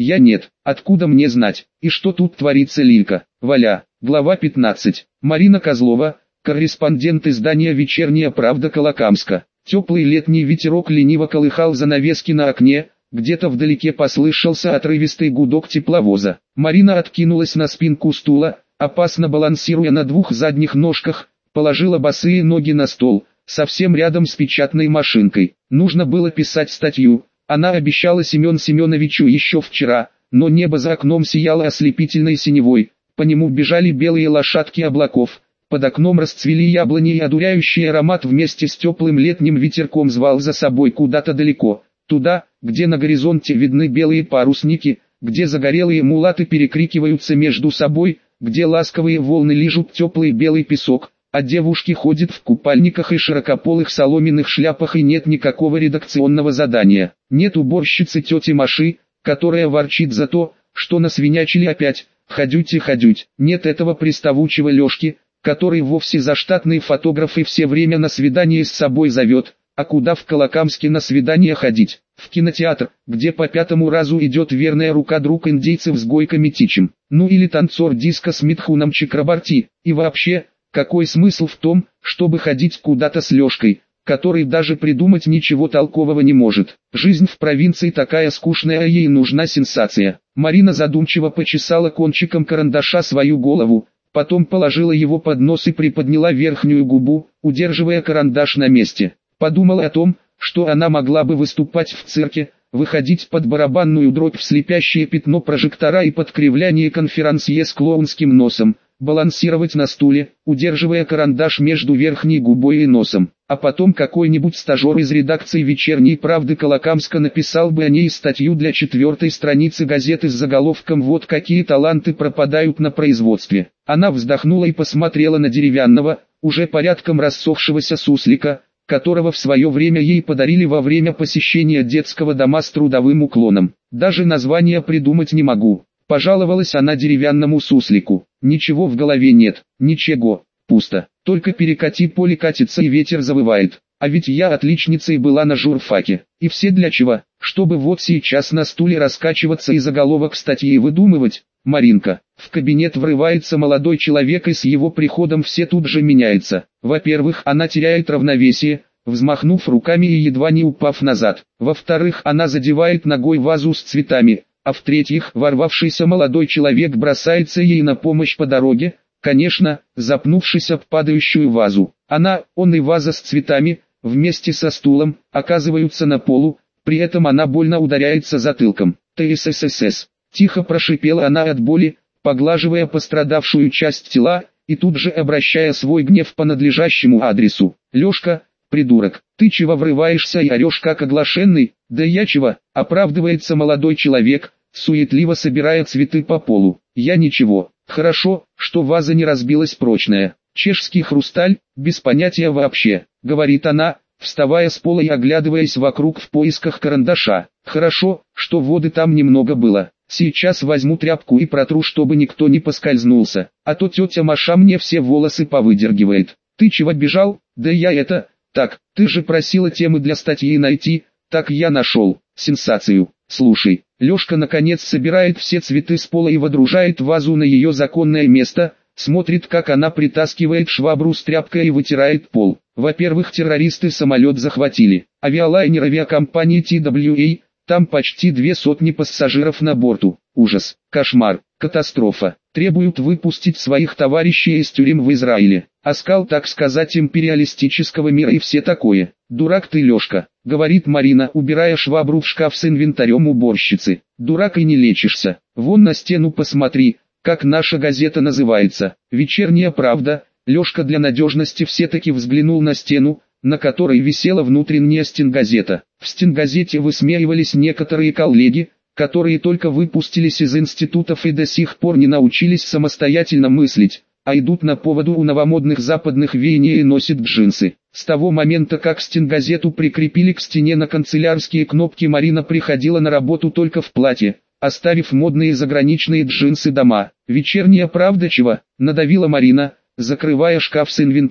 Я нет, откуда мне знать? И что тут творится, Лилька? Валя. Глава 15. Марина Козлова, корреспондент издания «Вечерняя правда» Колокамска. Теплый летний ветерок лениво колыхал занавески на окне, где-то вдалеке послышался отрывистый гудок тепловоза. Марина откинулась на спинку стула, опасно балансируя на двух задних ножках, положила босые ноги на стол, совсем рядом с печатной машинкой. Нужно было писать статью. Она обещала Семен Семеновичу еще вчера, но небо за окном сияло ослепительной синевой, по нему бежали белые лошадки облаков, под окном расцвели яблони и одуряющий аромат вместе с теплым летним ветерком звал за собой куда-то далеко, туда, где на горизонте видны белые парусники, где загорелые мулаты перекрикиваются между собой, где ласковые волны лижут теплый белый песок, а девушки ходят в купальниках и широкополых соломенных шляпах, и нет никакого редакционного задания. Нет уборщицы тети Маши, которая ворчит за то, что насвинячили опять, ходють. Нет этого приставучего Лешки, который вовсе заштатный фотограф и все время на свидание с собой зовет. А куда в Колокамске на свидание ходить? В кинотеатр, где по 5-му разу идет верная рука друг индейцев с Гойко Митичем. Ну или танцор диска с Митхуном Чакрабарти. И вообще, какой смысл в том, чтобы ходить куда-то с Лешкой, который даже придумать ничего толкового не может? Жизнь в провинции такая скучная, а ей нужна сенсация. Марина задумчиво почесала кончиком карандаша свою голову, потом положила его под нос и приподняла верхнюю губу, удерживая карандаш на месте. Подумала о том, что она могла бы выступать в цирке, выходить под барабанную дробь в слепящее пятно прожектора и под кривляние конферансье с клоунским носом, балансировать на стуле, удерживая карандаш между верхней губой и носом. А потом какой-нибудь стажер из редакции «Вечерней правды» Колокамска написал бы о ней статью для 4-й страницы газеты с заголовком «Вот какие таланты пропадают на производстве». Она вздохнула и посмотрела на деревянного, уже порядком рассохшегося суслика, которого в свое время ей подарили во время посещения детского дома с трудовым уклоном. «Даже название придумать не могу», — пожаловалась она деревянному суслику. «Ничего в голове нет, ничего, пусто, только перекати поле катится и ветер завывает. А ведь я отличницей была на журфаке. И все для чего? Чтобы вот сейчас на стуле раскачиваться и заголовок статьи выдумывать? Маринка». В кабинет врывается молодой человек, и с его приходом все тут же меняется. Во-первых, она теряет равновесие, взмахнув руками и едва не упав назад. Во-вторых, она задевает ногой вазу с цветами. А в-третьих, ворвавшийся молодой человек бросается ей на помощь по дороге, конечно, запнувшись об падающую вазу. Он и ваза с цветами, вместе со стулом, оказываются на полу, при этом она больно ударяется затылком. «ТССС», тихо прошипела она от боли, поглаживая пострадавшую часть тела, и тут же обращая свой гнев по надлежащему адресу. «Лешка, придурок, ты чего врываешься и орешь как оглашенный?» «Да я чего?» — оправдывается молодой человек, суетливо собирая цветы по полу. «Я ничего. Хорошо, что ваза не разбилась прочная. Чешский хрусталь, без понятия вообще», — говорит она, вставая с пола и оглядываясь вокруг в поисках карандаша. «Хорошо, что воды там немного было. Сейчас возьму тряпку и протру, чтобы никто не поскользнулся, а то тетя Маша мне все волосы повыдергивает». «Ты чего бежал?» «Да я это... Так, ты же просила темы для статьи найти, так я нашел. Сенсацию. Слушай». Лешка наконец собирает все цветы с пола и водружает вазу на ее законное место, смотрит, как она притаскивает швабру с тряпкой и вытирает пол. Во-первых, террористы самолет захватили. Авиалайнер авиакомпании TWA, там почти 200 пассажиров на борту. Ужас, кошмар, катастрофа. Требуют выпустить своих товарищей из тюрем в Израиле. Оскал, так сказать, империалистического мира и все такое. «Дурак ты, Лешка», — говорит Марина, убирая швабру в шкаф с инвентарем уборщицы. «Дурак и не лечишься. Вон на стену посмотри, как наша газета называется. «Вечерняя правда». Лешка для надежности все-таки взглянул на стену, на которой висела внутренняя стенгазета. В стенгазете высмеивались некоторые коллеги, которые только выпустились из институтов и до сих пор не научились самостоятельно мыслить, а идут на поводу у новомодных западных веяний и носят джинсы. С того момента, как стенгазету прикрепили к стене на канцелярские кнопки, Марина приходила на работу только в платье, оставив модные заграничные джинсы дома. «Вечерняя правда чего?» — надавила Марина, закрывая шкаф с инвентарем.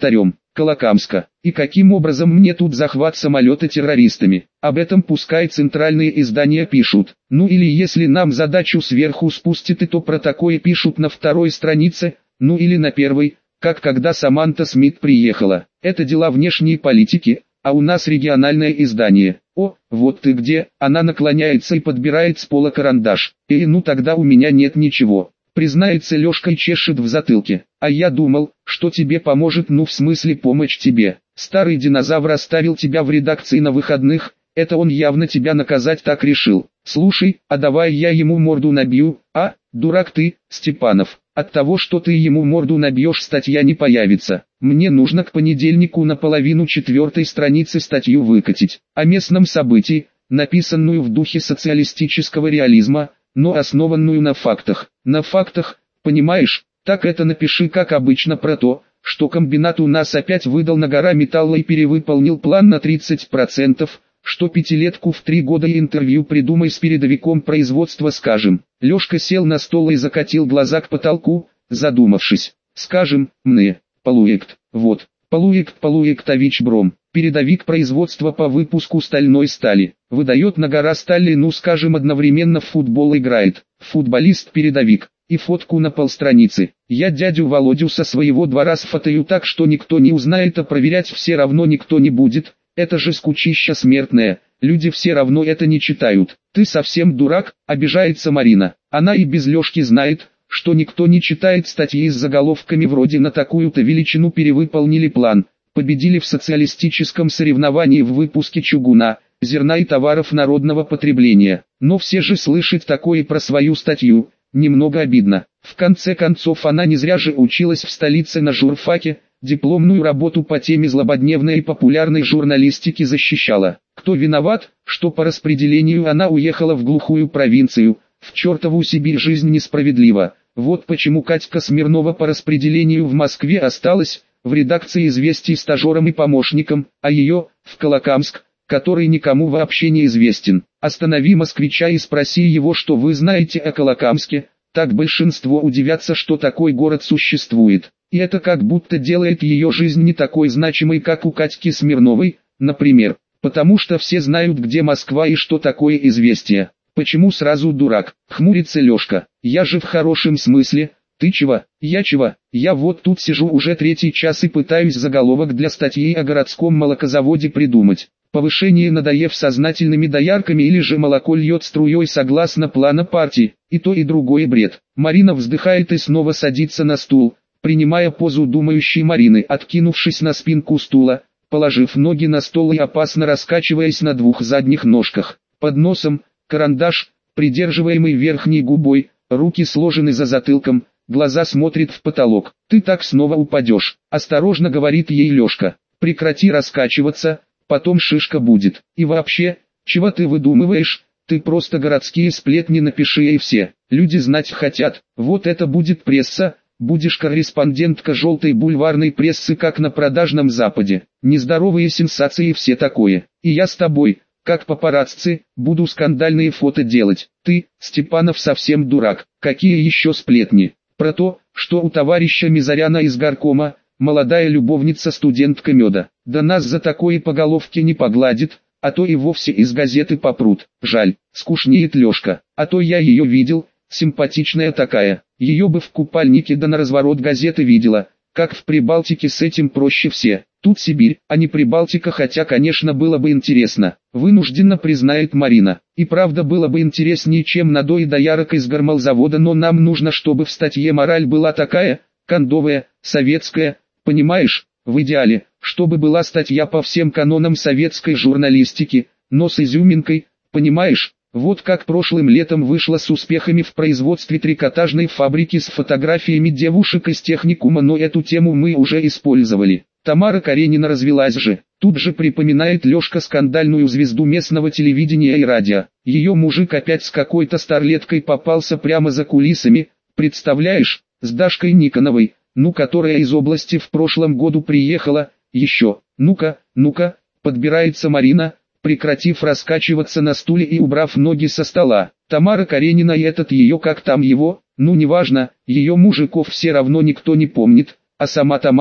Колокамска. И каким образом мне тут захват самолета террористами? Об этом пускай центральные издания пишут. Ну или если нам задачу сверху спустят, и то про такое пишут на второй странице, ну или на первой, как когда Саманта Смит приехала. Это дела внешней политики, а у нас региональное издание. О, вот ты где. Она наклоняется и подбирает с пола карандаш. Ну тогда у меня нет ничего. Признается Лешка и чешет в затылке. А я думал, что тебе поможет, ну в смысле помочь тебе. Старый динозавр оставил тебя в редакции на выходных, это он явно тебя наказать так решил. Слушай, а давай я ему морду набью, а, дурак ты, Степанов. От того, что ты ему морду набьешь, статья не появится. Мне нужно к понедельнику на половину 4-й страницы статью выкатить. О местном событии, написанную в духе социалистического реализма, но основанную на фактах. На фактах, понимаешь, так это напиши как обычно про то, что комбинат у нас опять выдал на гора металла и перевыполнил план на 30%, что пятилетку в 3 года и интервью придумай с передовиком производства скажем. Лешка сел на стол и закатил глаза к потолку, задумавшись. Скажем, мне, полуект, вот, полуектович Бром, передовик производства по выпуску стальной стали, выдает на гора стали, ну скажем одновременно в футбол играет, футболист-передовик, и фотку на полстраницы. Я дядю Володю со своего двора сфотою так, что никто не узнает, а проверять все равно никто не будет. Это же скучища смертная, люди все равно это не читают. Ты совсем дурак, обижается Марина. Она и без Лешки знает, что никто не читает статьи с заголовками вроде «На такую-то величину перевыполнили план», «Победили в социалистическом соревновании в выпуске чугуна, зерна и товаров народного потребления». Но все же слышать такое про свою статью, немного обидно. В конце концов она не зря же училась в столице на журфаке, дипломную работу по теме злободневной и популярной журналистики защищала. Кто виноват, что по распределению она уехала в глухую провинцию, в чертову Сибирь жизнь несправедлива. Вот почему Катька Смирнова по распределению в Москве осталась, в редакции «Известий» стажером и помощником, а ее, в Колокамск, который никому вообще не известен. Останови москвича и спроси его, что вы знаете о Колокамске, так большинство удивятся, что такой город существует. И это как будто делает ее жизнь не такой значимой, как у Катьки Смирновой, например, потому что все знают, где Москва и что такое «Известия». Почему сразу дурак? Хмурится Лешка. Я же в хорошем смысле. Ты чего? Я чего? Я вот тут сижу уже 3-й час и пытаюсь заголовок для статьи о городском молокозаводе придумать. Повышение надоев сознательными доярками или же молоко льет струей согласно плана партии. И то и другое бред. Марина вздыхает и снова садится на стул, принимая позу думающей Марины, откинувшись на спинку стула, положив ноги на стол и опасно раскачиваясь на 2 задних ножках. Под носом карандаш, придерживаемый верхней губой, руки сложены за затылком, глаза смотрят в потолок. «Ты так снова упадешь», — осторожно говорит ей Лешка. «Прекрати раскачиваться, потом шишка будет. И вообще, чего ты выдумываешь? Ты просто городские сплетни напиши и все. Люди знать хотят. Вот это будет пресса, будешь корреспондентка желтой бульварной прессы, как на продажном Западе. Нездоровые сенсации и все такое. И я с тобой, как папарацци, буду скандальные фото делать. Ты, Степанов, совсем дурак. Какие еще сплетни? Про то, что у товарища Мизаряна из горкома, молодая любовница-студентка меда. Да нас за такое по головке не погладит, а то и вовсе из газеты попрут. Жаль, скучнеет Лешка. А то я ее видел, симпатичная такая. Ее бы в купальнике да на разворот газеты видела. Как в Прибалтике с этим проще все. Тут Сибирь, а не Прибалтика, хотя конечно было бы интересно. Вынужденно признает Марина. И правда было бы интереснее, чем надои доярок из гормолзавода, но нам нужно, чтобы в статье мораль была такая, кондовая, советская, понимаешь, в идеале, чтобы была статья по всем канонам советской журналистики, но с изюминкой, понимаешь? Вот как прошлым летом вышло с успехами в производстве трикотажной фабрики с фотографиями девушек из техникума, но эту тему мы уже использовали. Тамара Каренина развелась же. Тут же припоминает Лешка скандальную звезду местного телевидения и радио. Ее мужик опять с какой-то старлеткой попался прямо за кулисами, представляешь, с Дашкой Никоновой, ну которая из области в прошлом году приехала, еще, ну-ка, подбирается Марина, прекратив раскачиваться на стуле и убрав ноги со стола. Тамара Каренина и этот ее как там его, ну неважно, ее мужиков все равно никто не помнит, а сама Тамара,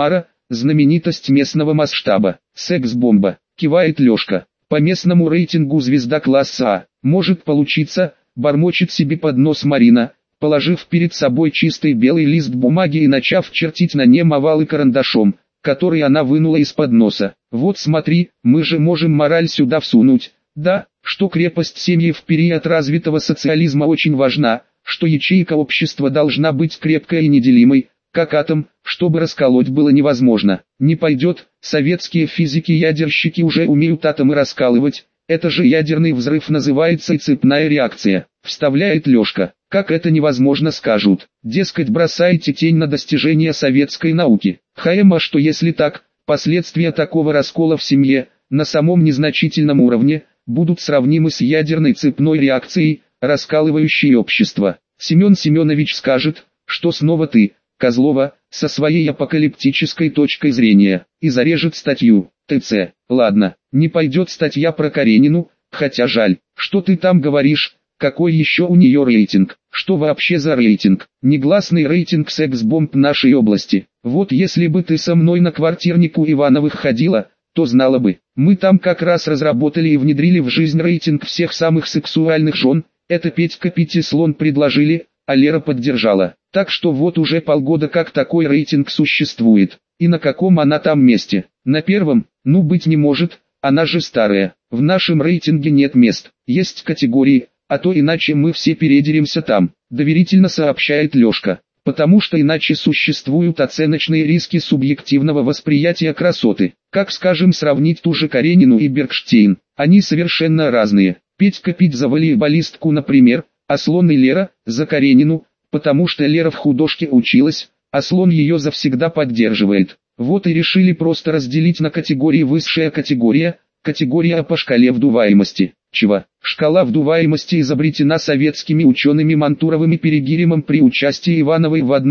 знаменитость местного масштаба, секс-бомба, кивает Лёшка. По местному рейтингу звезда класса А. Может получиться, бормочет себе под нос Марина, положив перед собой чистый белый лист бумаги и начав чертить на нем овалы карандашом, который она вынула из-под носа. Вот смотри, мы же можем мораль сюда всунуть. Да, что крепость семьи в период развитого социализма очень важна, что ячейка общества должна быть крепкой и неделимой, как атом, чтобы расколоть было невозможно. Не пойдет, советские физики-ядерщики уже умеют атомы раскалывать, это же ядерный взрыв называется и цепная реакция, вставляет Лёшка. Как это невозможно скажут, дескать бросаете тень на достижения советской науки. А что если так, последствия такого раскола в семье, на самом незначительном уровне, будут сравнимы с ядерной цепной реакцией, раскалывающей общество. Семен Семенович скажет, что снова ты, Козлова, со своей апокалиптической точкой зрения, и зарежет статью, ТЦ. Ладно, не пойдет статья про Каренину, хотя жаль, что ты там говоришь, какой еще у нее рейтинг, что вообще за рейтинг, негласный рейтинг секс-бомб нашей области. Вот если бы ты со мной на квартирнику Ивановых ходила, то знала бы, мы там как раз разработали и внедрили в жизнь рейтинг всех самых сексуальных жен, это Петька Пятислон предложили, а Лера поддержала. Так что вот уже полгода как такой рейтинг существует. И на каком она там месте? На первом? Ну быть не может, она же старая. В нашем рейтинге нет мест, есть категории, а то иначе мы все передеремся там, доверительно сообщает Лёшка. Потому что иначе существуют оценочные риски субъективного восприятия красоты. Как скажем сравнить ту же Каренину и Бергштейн, они совершенно разные. Петька пить за волейболистку, например, а Слон и Лера за Каренину, потому что Лера в художке училась, а Слон ее завсегда поддерживает. Вот и решили просто разделить на категории высшая категория, категория по шкале вдуваемости. Чего? Шкала вдуваемости изобретена советскими учеными Мантуровым и Перегиримом при участии Ивановой в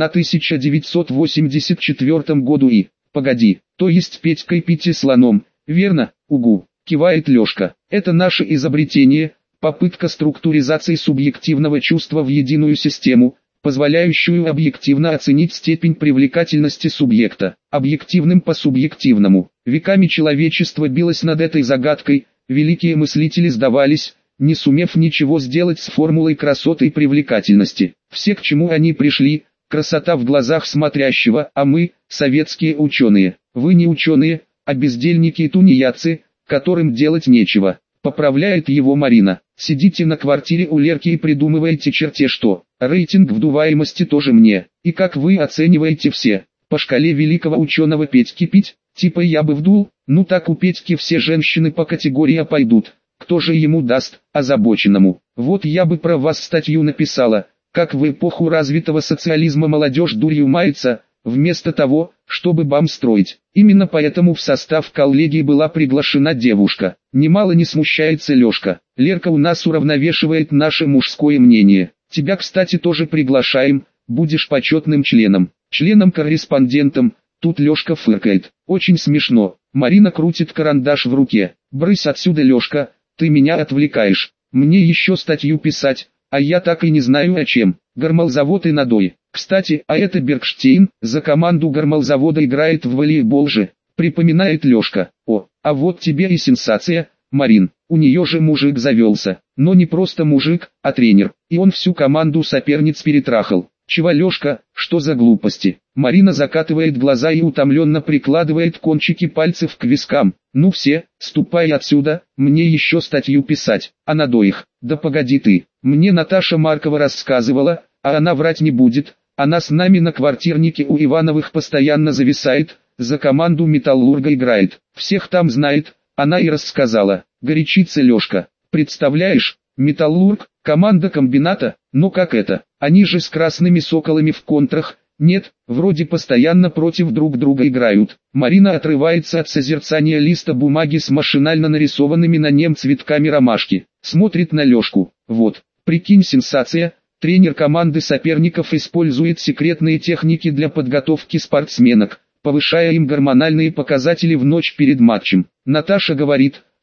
1984 году и, погоди, то есть Петькой Пятислоном, верно, угу, кивает Лёшка. Это наше изобретение, попытка структуризации субъективного чувства в единую систему, позволяющую объективно оценить степень привлекательности субъекта, объективным по субъективному. Веками человечество билось над этой загадкой, великие мыслители сдавались, не сумев ничего сделать с формулой красоты и привлекательности. Все к чему они пришли, красота в глазах смотрящего, а мы, советские ученые, вы не ученые, а бездельники и тунеядцы, которым делать нечего. Поправляет его Марина. Сидите на квартире у Лерки и придумываете черте что. Рейтинг вдуваемости тоже мне. И как вы оцениваете все? По шкале великого ученого Петьки пить? Типа я бы вдул? Ну так у Петьки все женщины по категории пойдут. Кто же ему даст, озабоченному? Вот я бы про вас статью написала. Как в эпоху развитого социализма молодежь дурью мается, вместо того, чтобы бам строить. Именно поэтому в состав коллегии была приглашена девушка. Немало не смущается Лёшка. Лерка у нас уравновешивает наше мужское мнение. Тебя, кстати, тоже приглашаем, будешь почетным членом. Членом-корреспондентом. Тут Лёшка фыркает. Очень смешно. Марина крутит карандаш в руке. Брысь отсюда, Лёшка, ты меня отвлекаешь. Мне еще статью писать, а я так и не знаю о чем. Гормолзавод и надой. Кстати, а это Бергштейн, за команду гормолзавода играет в волейбол же, припоминает Лёшка. О, а вот тебе и сенсация, Марин, у нее же мужик завелся, но не просто мужик, а тренер, и он всю команду соперниц перетрахал. Чего, Лёшка, что за глупости? Марина закатывает глаза и утомленно прикладывает кончики пальцев к вискам. Ну все, ступай отсюда, мне еще статью писать, а надо их. Да погоди ты, мне Наташа Маркова рассказывала, а она врать не будет, она с нами на квартирнике у Ивановых постоянно зависает, за команду Металлурга играет, всех там знает, она и рассказала. Горячится Лёшка, представляешь, Металлург, команда комбината, но как это, они же с красными соколами в контрах, нет, вроде постоянно против друг друга играют. Марина отрывается от созерцания листа бумаги с машинально нарисованными на нем цветками ромашки, смотрит на Лёшку, вот, прикинь сенсация. Тренер команды соперников использует секретные техники для подготовки спортсменок, повышая им гормональные показатели в ночь перед матчем. Наташа говорит,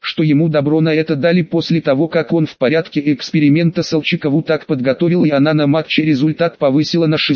что ему добро на это дали после того, как он в порядке эксперимента Солчакову так подготовил, и она на матче результат повысила на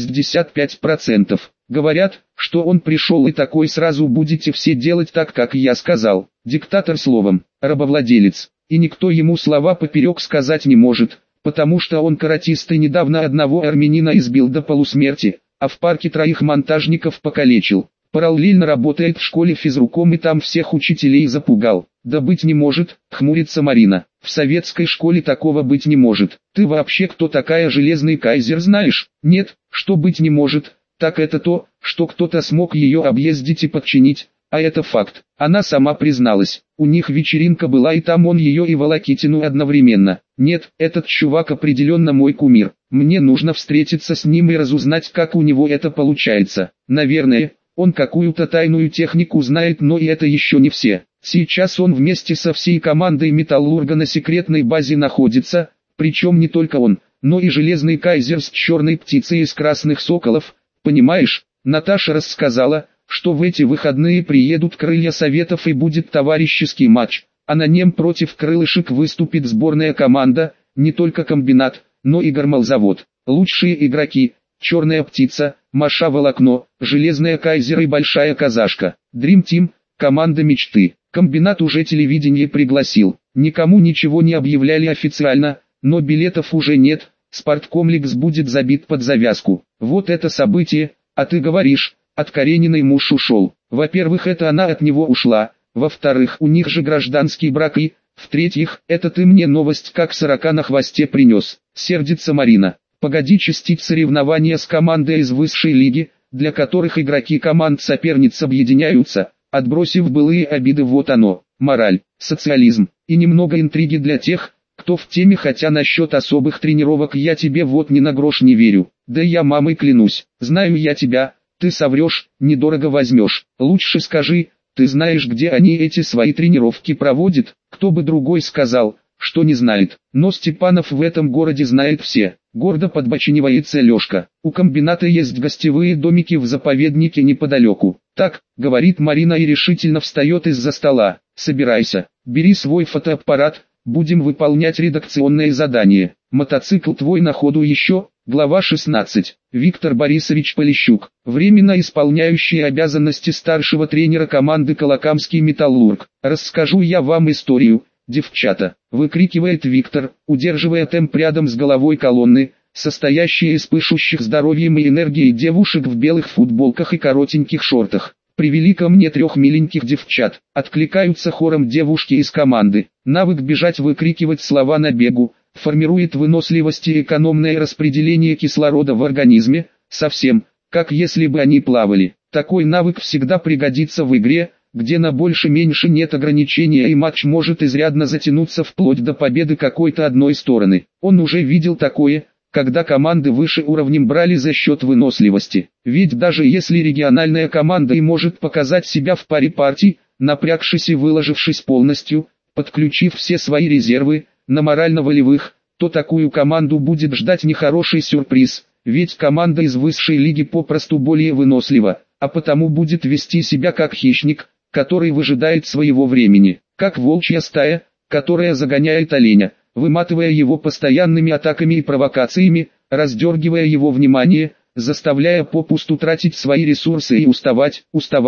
65%. Говорят, что он пришел и такой: сразу будете все делать так, как я сказал. Диктатор словом, рабовладелец, и никто ему слова поперек сказать не может, потому что он каратист и недавно одного армянина избил до полусмерти, а в парке 3 монтажников покалечил. Параллельно работает в школе физруком и там всех учителей запугал. Да быть не может, хмурится Марина. В советской школе такого быть не может. Ты вообще кто такая, Железный Кайзер, знаешь? Нет, что быть не может, так это то, что кто-то смог ее объездить и подчинить. А это факт. Она сама призналась. У них вечеринка была, и там он ее и Волокитину одновременно. Нет, этот чувак определенно мой кумир. Мне нужно встретиться с ним и разузнать, как у него это получается. Наверное, он какую-то тайную технику знает, но и это еще не все. Сейчас он вместе со всей командой Металлурга на секретной базе находится, причем не только он, но и Железный Кайзер с черной птицей из Красных Соколов. Понимаешь, Наташа рассказала, что в эти выходные приедут Крылья Советов и будет товарищеский матч, а на нем против Крылышек выступит сборная команда, не только комбинат, но и Гормолзавод. Лучшие игроки: Черная Птица, Маша Волокно, Железная Кайзер и Большая Казашка. Dream Team, команда мечты. Комбинат уже телевидение пригласил. Никому ничего не объявляли официально, но билетов уже нет, спорткомплекс будет забит под завязку. Вот это событие, а ты говоришь, от Карениной муж ушел. Во-первых, это она от него ушла, во-вторых, у них же гражданский брак, и, в-третьих, это ты мне новость как сорока на хвосте принес. Сердится Марина. Погоди чистить соревнования с командой из высшей лиги, для которых игроки команд соперниц объединяются, отбросив былые обиды. Вот оно, мораль, социализм, и немного интриги для тех, кто в теме, хотя насчет особых тренировок я тебе вот ни на грош не верю. Да я мамой клянусь, знаю я тебя, ты соврешь, недорого возьмешь. Лучше скажи, ты знаешь, где они эти свои тренировки проводят? Кто бы другой сказал, что не знает, но Степанов в этом городе знает все. Гордо подбоченивается Лешка. У комбината есть гостевые домики в заповеднике неподалеку. Так, говорит Марина и решительно встает из-за стола. Собирайся, бери свой фотоаппарат, будем выполнять редакционное задание. Мотоцикл твой на ходу еще. Глава 16. Виктор Борисович Полищук, временно исполняющий обязанности старшего тренера команды Колокамский Металлург. Расскажу я вам историю, девчата, выкрикивает Виктор, удерживая темп рядом с головой колонны, состоящей из пышущих здоровьем и энергией девушек в белых футболках и коротеньких шортах. Привели ко мне 3 миленьких девчат, откликаются хором девушки из команды. Навык бежать, выкрикивать слова на бегу, формирует выносливость и экономное распределение кислорода в организме, совсем, как если бы они плавали. Такой навык всегда пригодится в игре, где на больше-меньше нет ограничения и матч может изрядно затянуться вплоть до победы какой-то одной стороны. Он уже видел такое, когда команды выше уровнем брали за счет выносливости. Ведь даже если региональная команда и может показать себя в паре партий, напрягшись и выложившись полностью, подключив все свои резервы, на морально-волевых, то такую команду будет ждать нехороший сюрприз, ведь команда из высшей лиги попросту более вынослива, а потому будет вести себя как хищник, который выжидает своего времени, как волчья стая, которая загоняет оленя, выматывая его постоянными атаками и провокациями, раздергивая его внимание, заставляя попусту тратить свои ресурсы и уставать,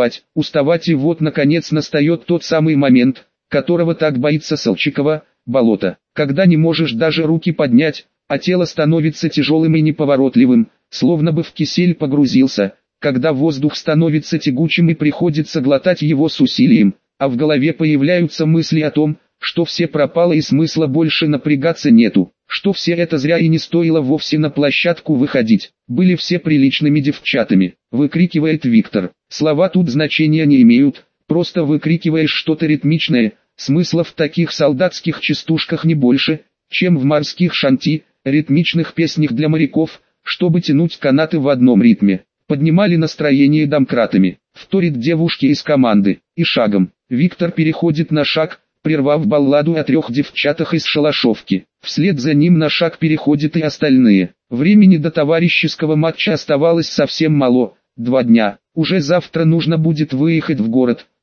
и вот наконец настает тот самый момент, которого так боится Солчакова, болото, когда не можешь даже руки поднять, а тело становится тяжелым и неповоротливым, словно бы в кисель погрузился, когда воздух становится тягучим и приходится глотать его с усилием, а в голове появляются мысли о том, что все пропало и смысла больше напрягаться нету, что все это зря и не стоило вовсе на площадку выходить, были все приличными девчатами, выкрикивает Виктор. Слова тут значения не имеют, просто выкрикиваешь что-то ритмичное, смысла в таких солдатских частушках не больше, чем в морских шанти, ритмичных песнях для моряков, чтобы тянуть канаты в одном ритме. Поднимали настроение домкратами, вторит девушки из команды, и шагом. Виктор переходит на шаг, прервав балладу о 3 девчатах из шалашовки. Вслед за ним на шаг переходят и остальные. Времени до товарищеского матча оставалось совсем мало, 2 дня. Уже завтра нужно будет выехать в город,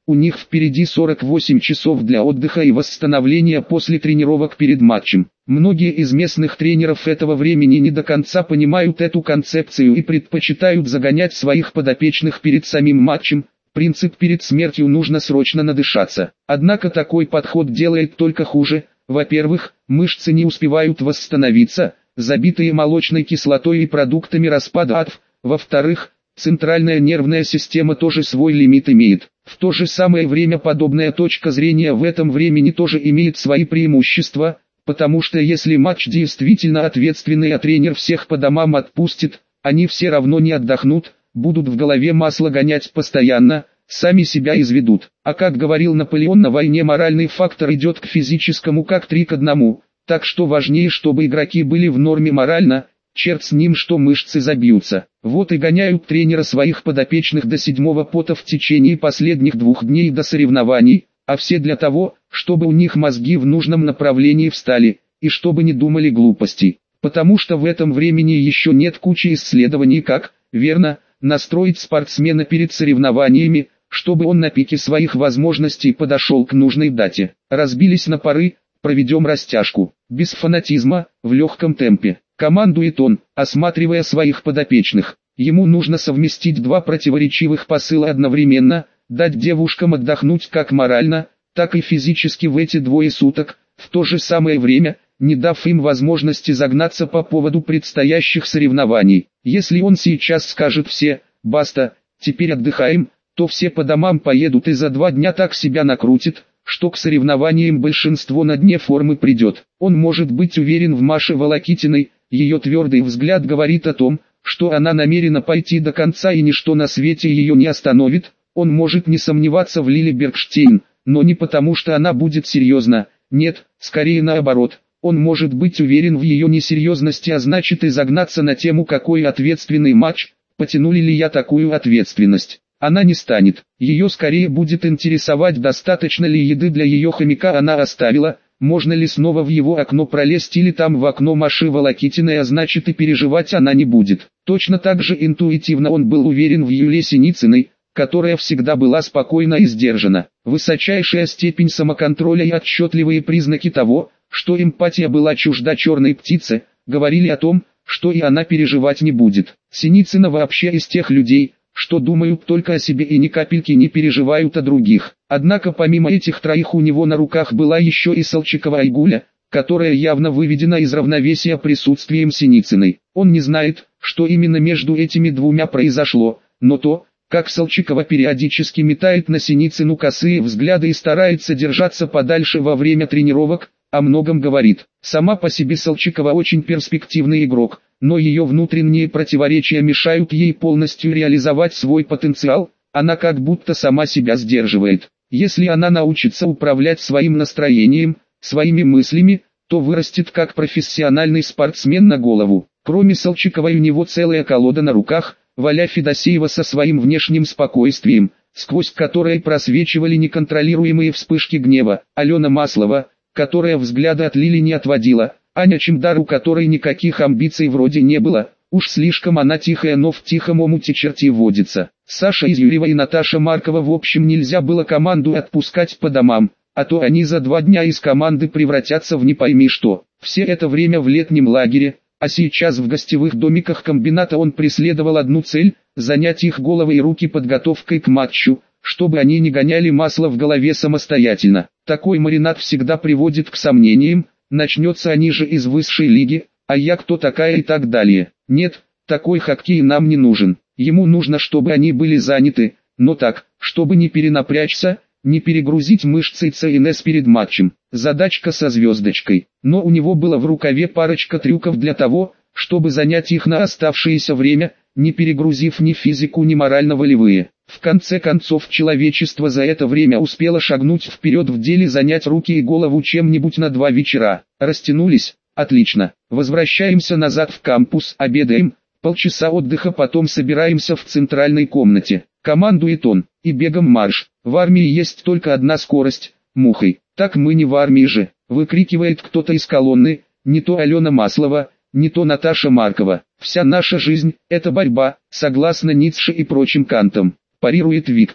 у них впереди 48 часов для отдыха и восстановления после тренировок перед матчем. Многие из местных тренеров этого времени не до конца понимают эту концепцию и предпочитают загонять своих подопечных перед самим матчем. Принцип «перед смертью нужно срочно надышаться». Однако такой подход делает только хуже. Во-первых, мышцы не успевают восстановиться, забитые молочной кислотой и продуктами распада АТФ. Во-вторых, центральная нервная система тоже свой лимит имеет. В то же самое время подобная точка зрения в этом времени тоже имеет свои преимущества, потому что если матч действительно ответственный, а тренер всех по домам отпустит, они все равно не отдохнут, будут в голове масло гонять постоянно, сами себя изведут. А как говорил Наполеон, на войне моральный фактор идет к физическому как 3 к 1, так что важнее, чтобы игроки были в норме морально, черт с ним, что мышцы забьются. Вот и гоняют тренера своих подопечных до 7-го пота в течение последних 2 дней до соревнований, а все для того, чтобы у них мозги в нужном направлении встали, и чтобы не думали глупостей. Потому что в этом времени еще нет кучи исследований, как, верно, настроить спортсмена перед соревнованиями, чтобы он на пике своих возможностей подошел к нужной дате. Разбились на пары, проведем растяжку, без фанатизма, в легком темпе. Командует он, осматривая своих подопечных. Ему нужно совместить 2 противоречивых посыла одновременно, дать девушкам отдохнуть как морально, так и физически в эти 2 суток, в то же самое время, не дав им возможности загнаться по поводу предстоящих соревнований. Если он сейчас скажет все, баста, теперь отдыхаем, то все по домам поедут и за 2 дня так себя накрутит, что к соревнованиям большинство на дне формы придет. Он может быть уверен в Маше Волокитиной, ее твердый взгляд говорит о том, что она намерена пойти до конца и ничто на свете ее не остановит. Он может не сомневаться в Лиле Бергштейн, но не потому что она будет серьезна, нет, скорее наоборот. Он может быть уверен в ее несерьезности, а значит и загнаться на тему «какой ответственный матч, потянули ли я такую ответственность». Она не станет, ее скорее будет интересовать, достаточно ли еды для ее хомяка она оставила, можно ли снова в его окно пролезть или там в окно Маши Волокитиной, а значит и переживать она не будет. Точно так же интуитивно он был уверен в Юле Синицыной, которая всегда была спокойна и сдержана. Высочайшая степень самоконтроля и отчетливые признаки того, что эмпатия была чужда черной птице, говорили о том, что и она переживать не будет. Синицына вообще из тех людей, что думают только о себе и ни капельки не переживают о других. Однако помимо этих 3 у него на руках была еще и Солчакова Айгуля, которая явно выведена из равновесия присутствием Синицыной. Он не знает, что именно между этими 2 произошло, но то, как Солчакова периодически метает на Синицыну косые взгляды и старается держаться подальше во время тренировок, о многом говорит. Сама по себе Солчакова очень перспективный игрок, но ее внутренние противоречия мешают ей полностью реализовать свой потенциал, она как будто сама себя сдерживает. Если она научится управлять своим настроением, своими мыслями, то вырастет как профессиональный спортсмен на голову. Кроме Солчаковой у него целая колода на руках, Валя Федосеева со своим внешним спокойствием, сквозь которое просвечивали неконтролируемые вспышки гнева, Алена Маслова, которая взгляда от Лили не отводила, Аня Чемдар, у которой никаких амбиций вроде не было, уж слишком она тихая, но в тихом омуте черти водится. Саша Изюрева и Наташа Маркова, в общем, нельзя было команду отпускать по домам, а то они за 2 дня из команды превратятся в не пойми что. Все это время в летнем лагере, а сейчас в гостевых домиках комбината он преследовал одну цель – занять их головы и руки подготовкой к матчу, чтобы они не гоняли масло в голове самостоятельно. Такой маринад всегда приводит к сомнениям, начнется они же из высшей лиги, а я кто такая и так далее. Нет, такой хоккей нам не нужен. Ему нужно, чтобы они были заняты, но так, чтобы не перенапрячься, не перегрузить мышцы ЦНС перед матчем. Задачка со звездочкой. Но у него было в рукаве парочка трюков для того, чтобы занять их на оставшееся время, не перегрузив ни физику, ни морально-волевые. В конце концов, человечество за это время успело шагнуть вперед в деле, занять руки и голову чем-нибудь на 2 вечера. Растянулись? Отлично. Возвращаемся назад в кампус, обедаем, полчаса отдыха, потом собираемся в центральной комнате. Командует он, и бегом марш. В армии есть только одна скорость, мухой. Так мы не в армии же, выкрикивает кто-то из колонны, не то Алена Маслова, не то Наташа Маркова. Вся наша жизнь – это борьба, согласно Ницше и прочим Кантам. Парирует Виктор.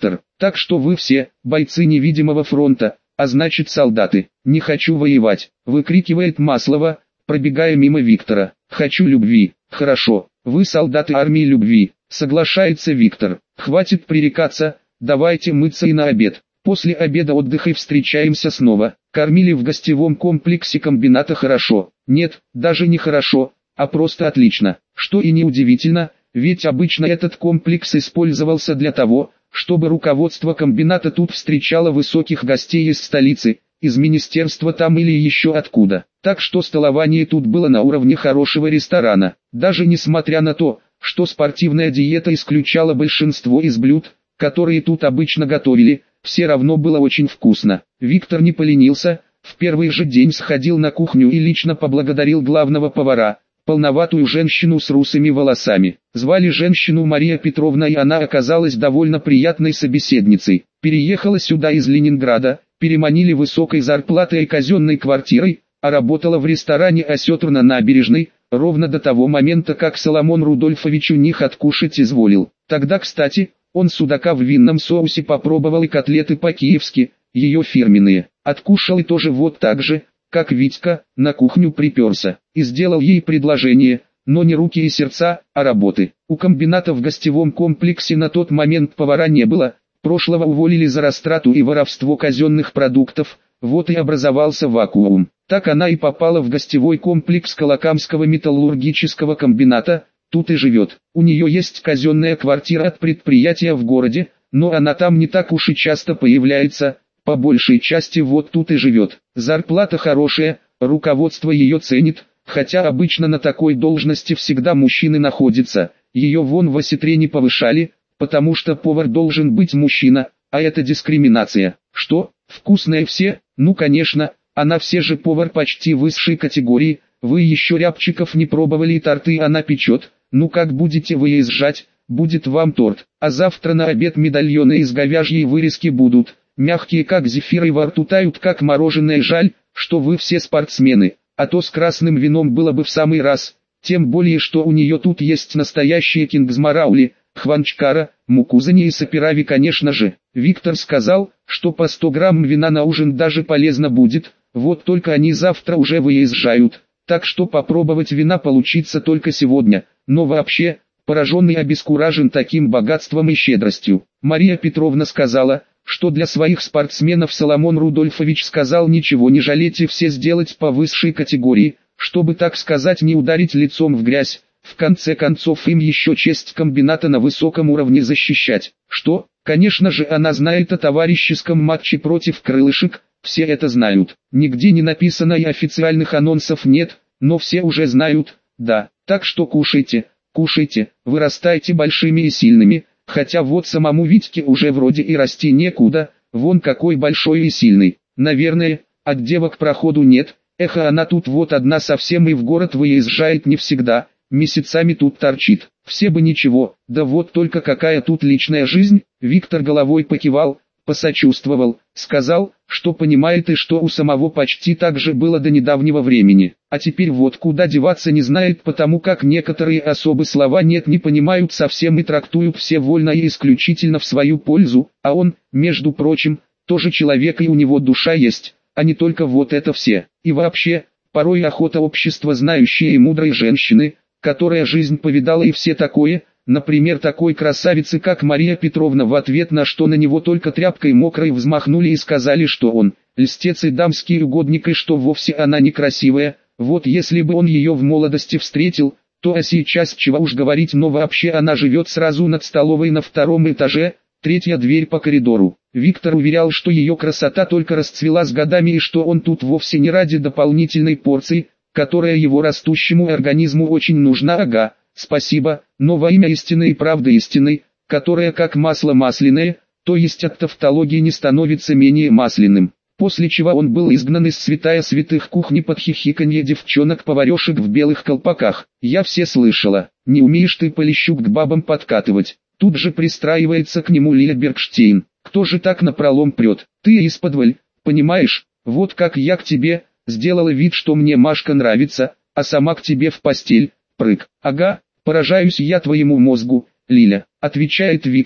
Так что вы все, бойцы невидимого фронта, а значит солдаты. Не хочу воевать, выкрикивает Маслова, пробегая мимо Виктора. Хочу любви. Хорошо, вы солдаты армии любви, соглашается Виктор. Хватит пререкаться, давайте мыться и на обед. После обеда отдыха и встречаемся снова. Кормили в гостевом комплексе комбината хорошо. Нет, даже не хорошо, а просто отлично. Что и неудивительно, ведь обычно этот комплекс использовался для того, чтобы руководство комбината тут встречало высоких гостей из столицы, из министерства там или еще откуда. Так что столование тут было на уровне хорошего ресторана. Даже несмотря на то, что спортивная диета исключала большинство из блюд, которые тут обычно готовили, все равно было очень вкусно. Виктор не поленился, в первый же день сходил на кухню и лично поблагодарил главного повара, полноватую женщину с русыми волосами. Звали женщину Мария Петровна, и она оказалась довольно приятной собеседницей. Переехала сюда из Ленинграда, переманили высокой зарплатой и казенной квартирой, а работала в ресторане «Осетр» на набережной, ровно до того момента, как Соломон Рудольфович у них откушать изволил. Тогда, кстати, он судака в винном соусе попробовал и котлеты по-киевски, ее фирменные. Откушал и тоже вот так же, как Витька, на кухню приперся, и сделал ей предложение, но не руки и сердца, а работы. У комбината в гостевом комплексе на тот момент повара не было, прошлого уволили за растрату и воровство казенных продуктов, вот и образовался вакуум. Так она и попала в гостевой комплекс Колокамского металлургического комбината, тут и живет. У нее есть казенная квартира от предприятия в городе, но она там не так уж и часто появляется, по большей части вот тут и живет. Зарплата хорошая, руководство ее ценит, хотя обычно на такой должности всегда мужчины находятся. Ее вон в Осетре не повышали, потому что повар должен быть мужчина, а это дискриминация. Что, вкусные все? Ну конечно, она все же повар почти высшей категории. Вы еще рябчиков не пробовали и торты она печет. Ну как будете выезжать, будет вам торт. А завтра на обед медальоны из говяжьей вырезки будут. Мягкие как зефир и во рту тают как мороженое. Жаль, что вы все спортсмены, а то с красным вином было бы в самый раз. Тем более, что у нее тут есть настоящие кингсмараули, хванчкара, мукузани и сапирави, конечно же. Виктор сказал, что по 100 грамм вина на ужин даже полезно будет, вот только они завтра уже выезжают, так что попробовать вина получится только сегодня. Но вообще, пораженный и обескуражен таким богатством и щедростью. Мария Петровна сказала, что для своих спортсменов Соломон Рудольфович сказал ничего не жалеть и все сделать по высшей категории, чтобы так сказать не ударить лицом в грязь. В конце концов им еще честь комбината на высоком уровне защищать. Что? Конечно же она знает о товарищеском матче против крылышек, все это знают. Нигде не написано и официальных анонсов нет, но все уже знают, да. Так что кушайте, кушайте, вырастайте большими и сильными, хотя вот самому Витьке уже вроде и расти некуда, вон какой большой и сильный. Наверное, от девок проходу нет, она тут вот одна совсем и в город выезжает не всегда. Месяцами тут торчит. Все бы ничего, да вот только какая тут личная жизнь. Виктор головой покивал, посочувствовал, сказал, что понимает и что у самого почти так же было до недавнего времени. А теперь вот куда деваться не знает, потому как некоторые особы слова нет не понимают совсем и трактуют все вольно и исключительно в свою пользу, а он, между прочим, тоже человек и у него душа есть, а не только вот это все. И вообще, порой охота общества знающей и мудрой женщины, которая жизнь повидала и все такое, например такой красавицы как Мария Петровна, в ответ на что на него только тряпкой мокрой взмахнули и сказали, что он льстец и дамский угодник и что вовсе она некрасивая. Вот если бы он ее в молодости встретил, то а сейчас чего уж говорить, но вообще она живет сразу над столовой на 2-м этаже, 3-я дверь по коридору. Виктор уверял, что ее красота только расцвела с годами и что он тут вовсе не ради дополнительной порции, которая его растущему организму очень нужна. Ага, спасибо, но во имя истины и правды истинной, которая как масло масляное, то есть от тавтологии не становится менее масляным. После чего он был изгнан из святая святых кухни под хихиканье девчонок-поварешек в белых колпаках. Я все слышала, не умеешь ты, Полищук, к бабам подкатывать. Тут же пристраивается к нему Лиля Бергштейн. Кто же так напролом прет? Ты исподволь, понимаешь, вот как я к тебе. Сделала вид, что мне Машка нравится, а сама к тебе в постель, прыг. Ага, поражаюсь я твоему мозгу, Лиля, отвечает Виктор,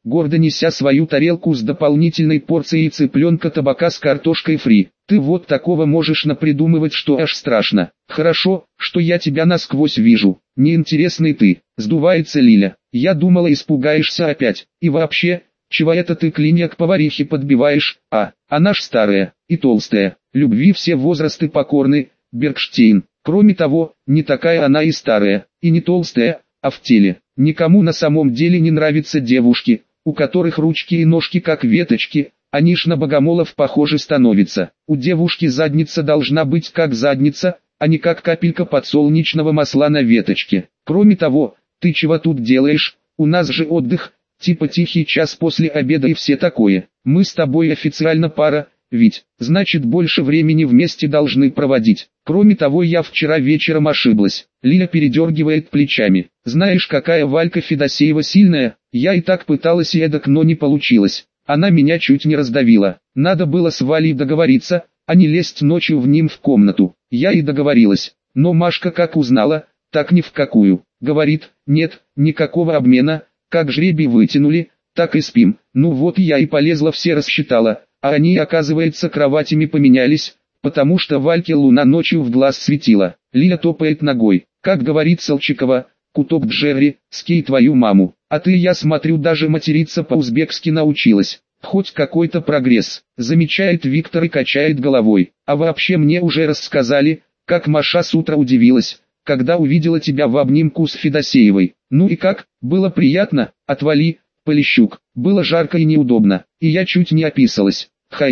гордо неся свою тарелку с дополнительной порцией цыпленка табака с картошкой фри. Ты вот такого можешь напридумывать, что аж страшно. Хорошо, что я тебя насквозь вижу. Неинтересный ты, сдувается Лиля. Я думала, испугаешься опять. И вообще, чего это ты клинья к поварихе подбиваешь? Она ж старая и толстая. Любви все возрасты покорны, Бергштейн. Кроме того, не такая она и старая, и не толстая, а в теле. Никому на самом деле не нравятся девушки, у которых ручки и ножки как веточки, они ж на богомолов похожи становятся. У девушки задница должна быть как задница, а не как капелька подсолнечного масла на веточке. Кроме того, ты чего тут делаешь? У нас же отдых, типа тихий час после обеда и все такое. Мы с тобой официально пара, ведь, значит, больше времени вместе должны проводить. Кроме того, я вчера вечером ошиблась. Лиля передергивает плечами. Знаешь, какая Валька Федосеева сильная? Я и так пыталась эдак, но не получилось. Она меня чуть не раздавила. Надо было с Валей договориться, а не лезть ночью в ним в комнату. Я и договорилась. Но Машка как узнала, так ни в какую. Говорит, нет, никакого обмена, как жребий вытянули, так и спим. Ну вот я и полезла, все рассчитала, а они, оказывается, кроватями поменялись, потому что Вальке луна ночью в глаз светила. Лиля топает ногой. Как говорит Солчикова, куток Джерри, скей твою маму. А ты, я смотрю, даже материться по-узбекски научилась. Хоть какой-то прогресс, замечает Виктор и качает головой. А вообще мне уже рассказали, как Маша с утра удивилась, когда увидела тебя в обнимку с Федосеевой. Ну и как, было приятно? Отвали, Полищук. Было жарко и неудобно, и я чуть не описалась.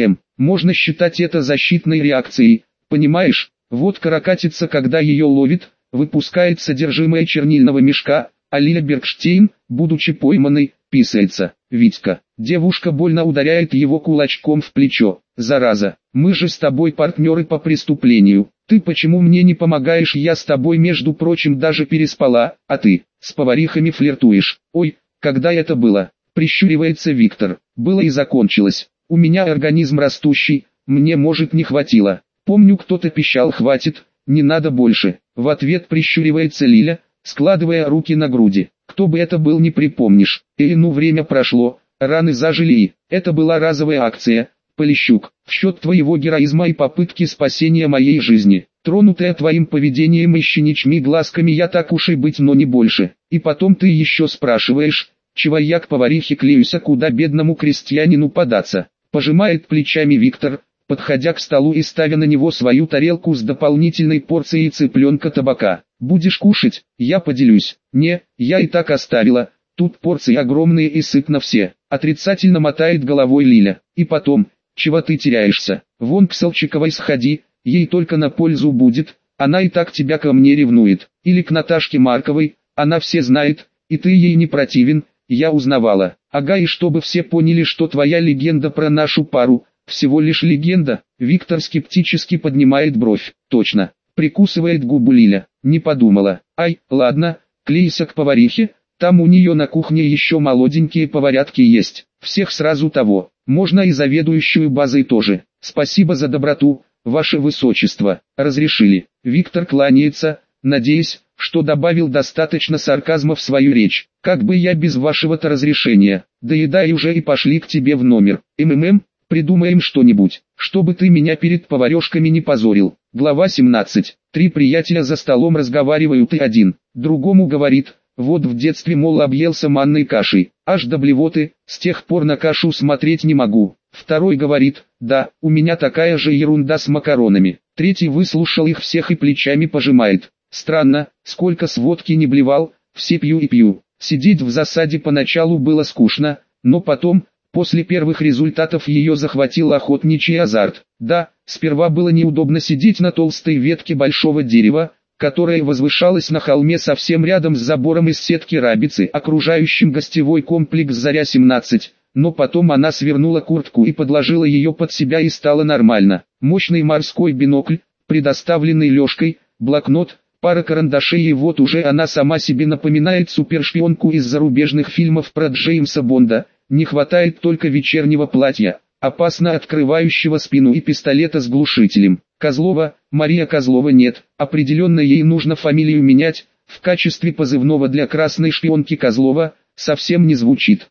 Можно считать это защитной реакцией, понимаешь? Вот каракатица, когда ее ловит, выпускает содержимое чернильного мешка, а Лиля Бергштейн, будучи пойманной, писается. Витька, девушка больно ударяет его кулачком в плечо. Зараза, мы же с тобой партнеры по преступлению. Ты почему мне не помогаешь? Я с тобой, между прочим, даже переспала, а ты с поварихами флиртуешь. Ой, когда это было? Прищуривается Виктор. Было и закончилось. У меня организм растущий, мне может не хватило. Помню, кто-то пищал: хватит, не надо больше. В ответ прищуривается Лиля, складывая руки на груди. Кто бы это был, не припомнишь. Ну время прошло, раны зажили и... Это была разовая акция, Полищук, в счет твоего героизма и попытки спасения моей жизни. Тронутая твоим поведением и щеничьими глазками, я так уж и быть, но не больше. И потом ты еще спрашиваешь, чего я к поварихе клеюсь, а куда бедному крестьянину податься. Пожимает плечами Виктор, подходя к столу и ставя на него свою тарелку с дополнительной порцией цыпленка табака. Будешь кушать, я поделюсь. Не, я и так оставила, тут порции огромные и сытно все. Отрицательно мотает головой Лиля. И потом, чего ты теряешься? Вон к Солчиковой сходи, ей только на пользу будет, она и так тебя ко мне ревнует. Или к Наташке Марковой, она все знает, и ты ей не противен, я узнавала. Ага, и чтобы все поняли, что твоя легенда про нашу пару всего лишь легенда. Виктор скептически поднимает бровь. Точно, прикусывает губу Лиля. Не подумала. Ай, ладно, клейся к поварихе, там у нее на кухне еще молоденькие поварятки есть. Всех сразу того, можно и заведующую базой тоже. Спасибо за доброту, ваше высочество, разрешили. Виктор кланяется, надеясь, что добавил достаточно сарказма в свою речь. Как бы я без вашего-то разрешения? Доедай уже и пошли к тебе в номер. Придумаем что-нибудь, чтобы ты меня перед поварешками не позорил. Глава 17. Три приятеля за столом разговаривают, и один другому говорит: вот в детстве, мол, объелся манной кашей, аж до блевоты, с тех пор на кашу смотреть не могу. Второй говорит: да, у меня такая же ерунда с макаронами. Третий выслушал их всех и плечами пожимает. Странно, сколько с водки не блевал, все пью и пью. Сидеть в засаде поначалу было скучно, но потом, после первых результатов, ее захватил охотничий азарт. Да, сперва было неудобно сидеть на толстой ветке большого дерева, которое возвышалось на холме совсем рядом с забором из сетки рабицы, окружающим гостевой комплекс «Заря-17», но потом она свернула куртку и подложила ее под себя, и стало нормально. Мощный морской бинокль, предоставленный Лешкой, блокнот, пара карандашей, и вот уже она сама себе напоминает супершпионку из зарубежных фильмов про Джеймса Бонда. Не хватает только вечернего платья, опасно открывающего спину, и пистолета с глушителем. Козлова, Мария Козлова нет, определенно ей нужно фамилию менять, в качестве позывного для красной шпионки Козлова, совсем не звучит.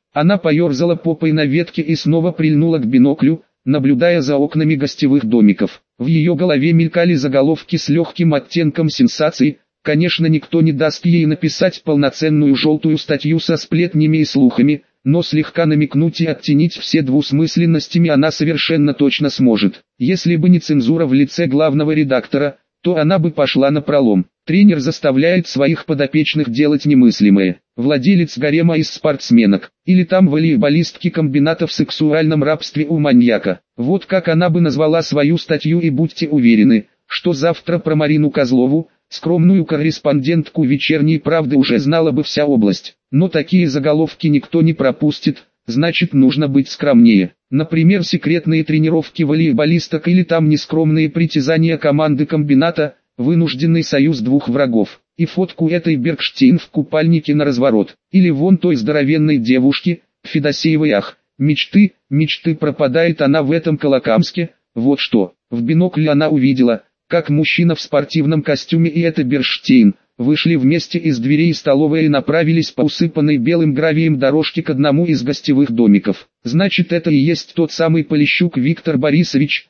Она поерзала попой на ветке и снова прильнула к биноклю, наблюдая за окнами гостевых домиков. В ее голове мелькали заголовки с легким оттенком сенсации. Конечно, никто не даст ей написать полноценную желтую статью со сплетнями и слухами, но слегка намекнуть и оттенить все двусмысленностями она совершенно точно сможет. Если бы не цензура в лице главного редактора, то она бы пошла напролом. Тренер заставляет своих подопечных делать немыслимое. Владелец гарема из спортсменок, или там волейболистки комбината в сексуальном рабстве у маньяка. Вот как она бы назвала свою статью, и будьте уверены, что завтра про Марину Козлову, скромную корреспондентку «Вечерней правды», уже знала бы вся область. Но такие заголовки никто не пропустит, значит нужно быть скромнее. Например, секретные тренировки волейболисток или там нескромные притязания команды комбината, вынужденный союз двух врагов, и фотку этой Бергштейн в купальнике на разворот, или вон той здоровенной девушки, Федосеевой. Ах, мечты, мечты, пропадает она в этом Колокамске. Вот что, в бинокль она увидела, как мужчина в спортивном костюме и эта Бергштейн вышли вместе из дверей столовой и направились по усыпанной белым гравием дорожке к одному из гостевых домиков. Значит, это и есть тот самый Полищук Виктор Борисович,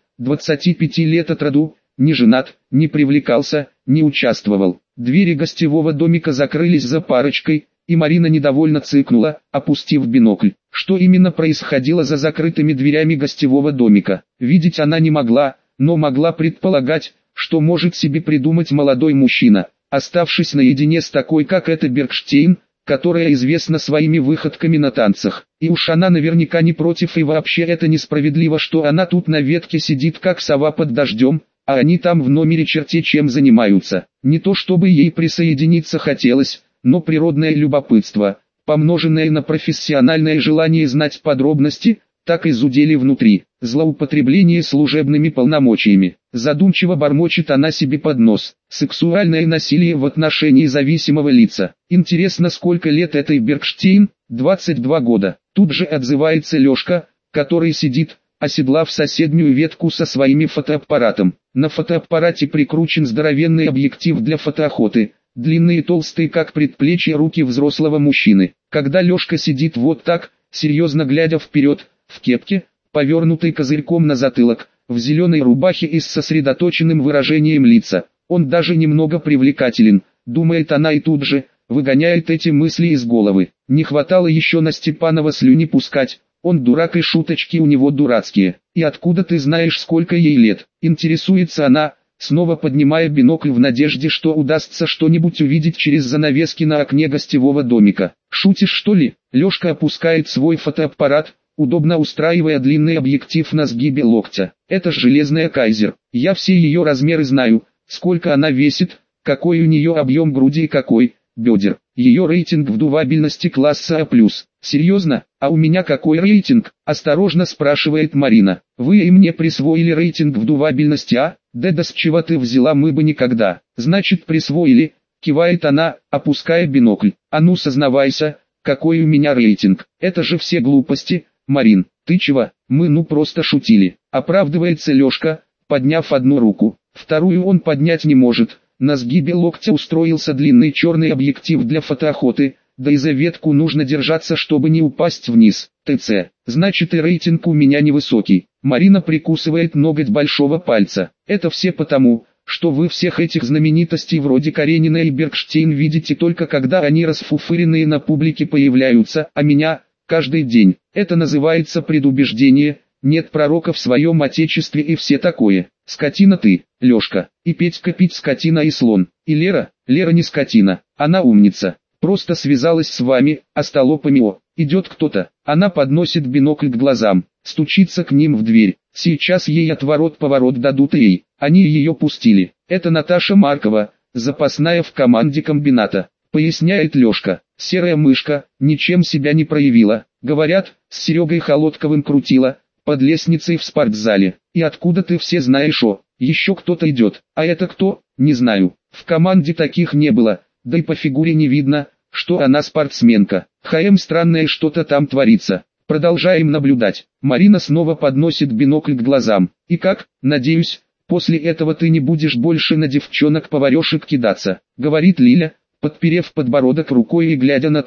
25 лет от роду, не женат, не привлекался, не участвовал. Двери гостевого домика закрылись за парочкой, и Марина недовольно цыкнула, опустив бинокль. Что именно происходило за закрытыми дверями гостевого домика, видеть она не могла, но могла предполагать, что может себе придумать молодой мужчина, оставшись наедине с такой, как эта Бергштейн, которая известна своими выходками на танцах. И уж она наверняка не против, и вообще это несправедливо, что она тут на ветке сидит как сова под дождем, а они там в номере черти чем занимаются. Не то чтобы ей присоединиться хотелось, но природное любопытство, помноженное на профессиональное желание знать подробности, так и зудели внутри. Злоупотребление служебными полномочиями. Задумчиво бормочет она себе под нос. Сексуальное насилие в отношении зависимого лица. Интересно, сколько лет этой Бергштейн? 22 года. Тут же отзывается Лешка, который сидит, оседлав соседнюю ветку со своими фотоаппаратом. На фотоаппарате прикручен здоровенный объектив для фотоохоты. Длинные толстые как предплечья руки взрослого мужчины. Когда Лешка сидит вот так, серьезно глядя вперед, в кепке, повернутой козырьком на затылок, в зеленой рубахе и с сосредоточенным выражением лица, он даже немного привлекателен, думает она и тут же, выгоняет эти мысли из головы. Не хватало еще на Степанова слюни пускать, он дурак и шуточки у него дурацкие. И откуда ты знаешь, сколько ей лет? Интересуется она, снова поднимая бинокль в надежде, что удастся что-нибудь увидеть через занавески на окне гостевого домика. Шутишь, что ли? Лешка опускает свой фотоаппарат, удобно устраивая длинный объектив на сгибе локтя. Это ж железная Кайзер. Я все ее размеры знаю, сколько она весит, какой у нее объем груди и какой бедер. Ее рейтинг вдувабельности класса А+. Серьезно? А у меня какой рейтинг? Осторожно спрашивает Марина. Вы и мне присвоили рейтинг вдувабельности А? Да с чего ты взяла, мы бы никогда. Значит, присвоили, кивает она, опуская бинокль. А ну сознавайся, какой у меня рейтинг. Это же все глупости. Марин, ты чего? Мы ну просто шутили. Оправдывается Лешка, подняв одну руку. Вторую он поднять не может. На сгибе локтя устроился длинный черный объектив для фотоохоты, да и за ветку нужно держаться, чтобы не упасть вниз. ТЦ. Значит, и рейтинг у меня невысокий. Марина прикусывает ноготь большого пальца. Это все потому, что вы всех этих знаменитостей вроде Каренина и Бергштейн видите только когда они расфуфыренные на публике появляются, а меня каждый день. Это называется предубеждение, нет пророка в своем отечестве и все такое. Скотина ты, Лешка, и Петька Пить скотина и слон, и Лера не скотина, она умница. Просто связалась с вами, остолопами. О, идет кто-то, она подносит бинокль к глазам, стучится к ним в дверь. Сейчас ей отворот-поворот дадут ей, они ее пустили. Это Наташа Маркова, запасная в команде комбината, поясняет Лешка. Серая мышка, ничем себя не проявила, говорят, с Серегой Холодковым крутила, под лестницей в спортзале. И откуда ты все знаешь? О, еще кто-то идет, а это кто, не знаю, в команде таких не было, да и по фигуре не видно, что она спортсменка. Странное что-то там творится. Продолжаем наблюдать. Марина снова подносит бинокль к глазам. И как, надеюсь, после этого ты не будешь больше на девчонок-поварешек кидаться, говорит Лиля, подперев подбородок рукой и глядя на то,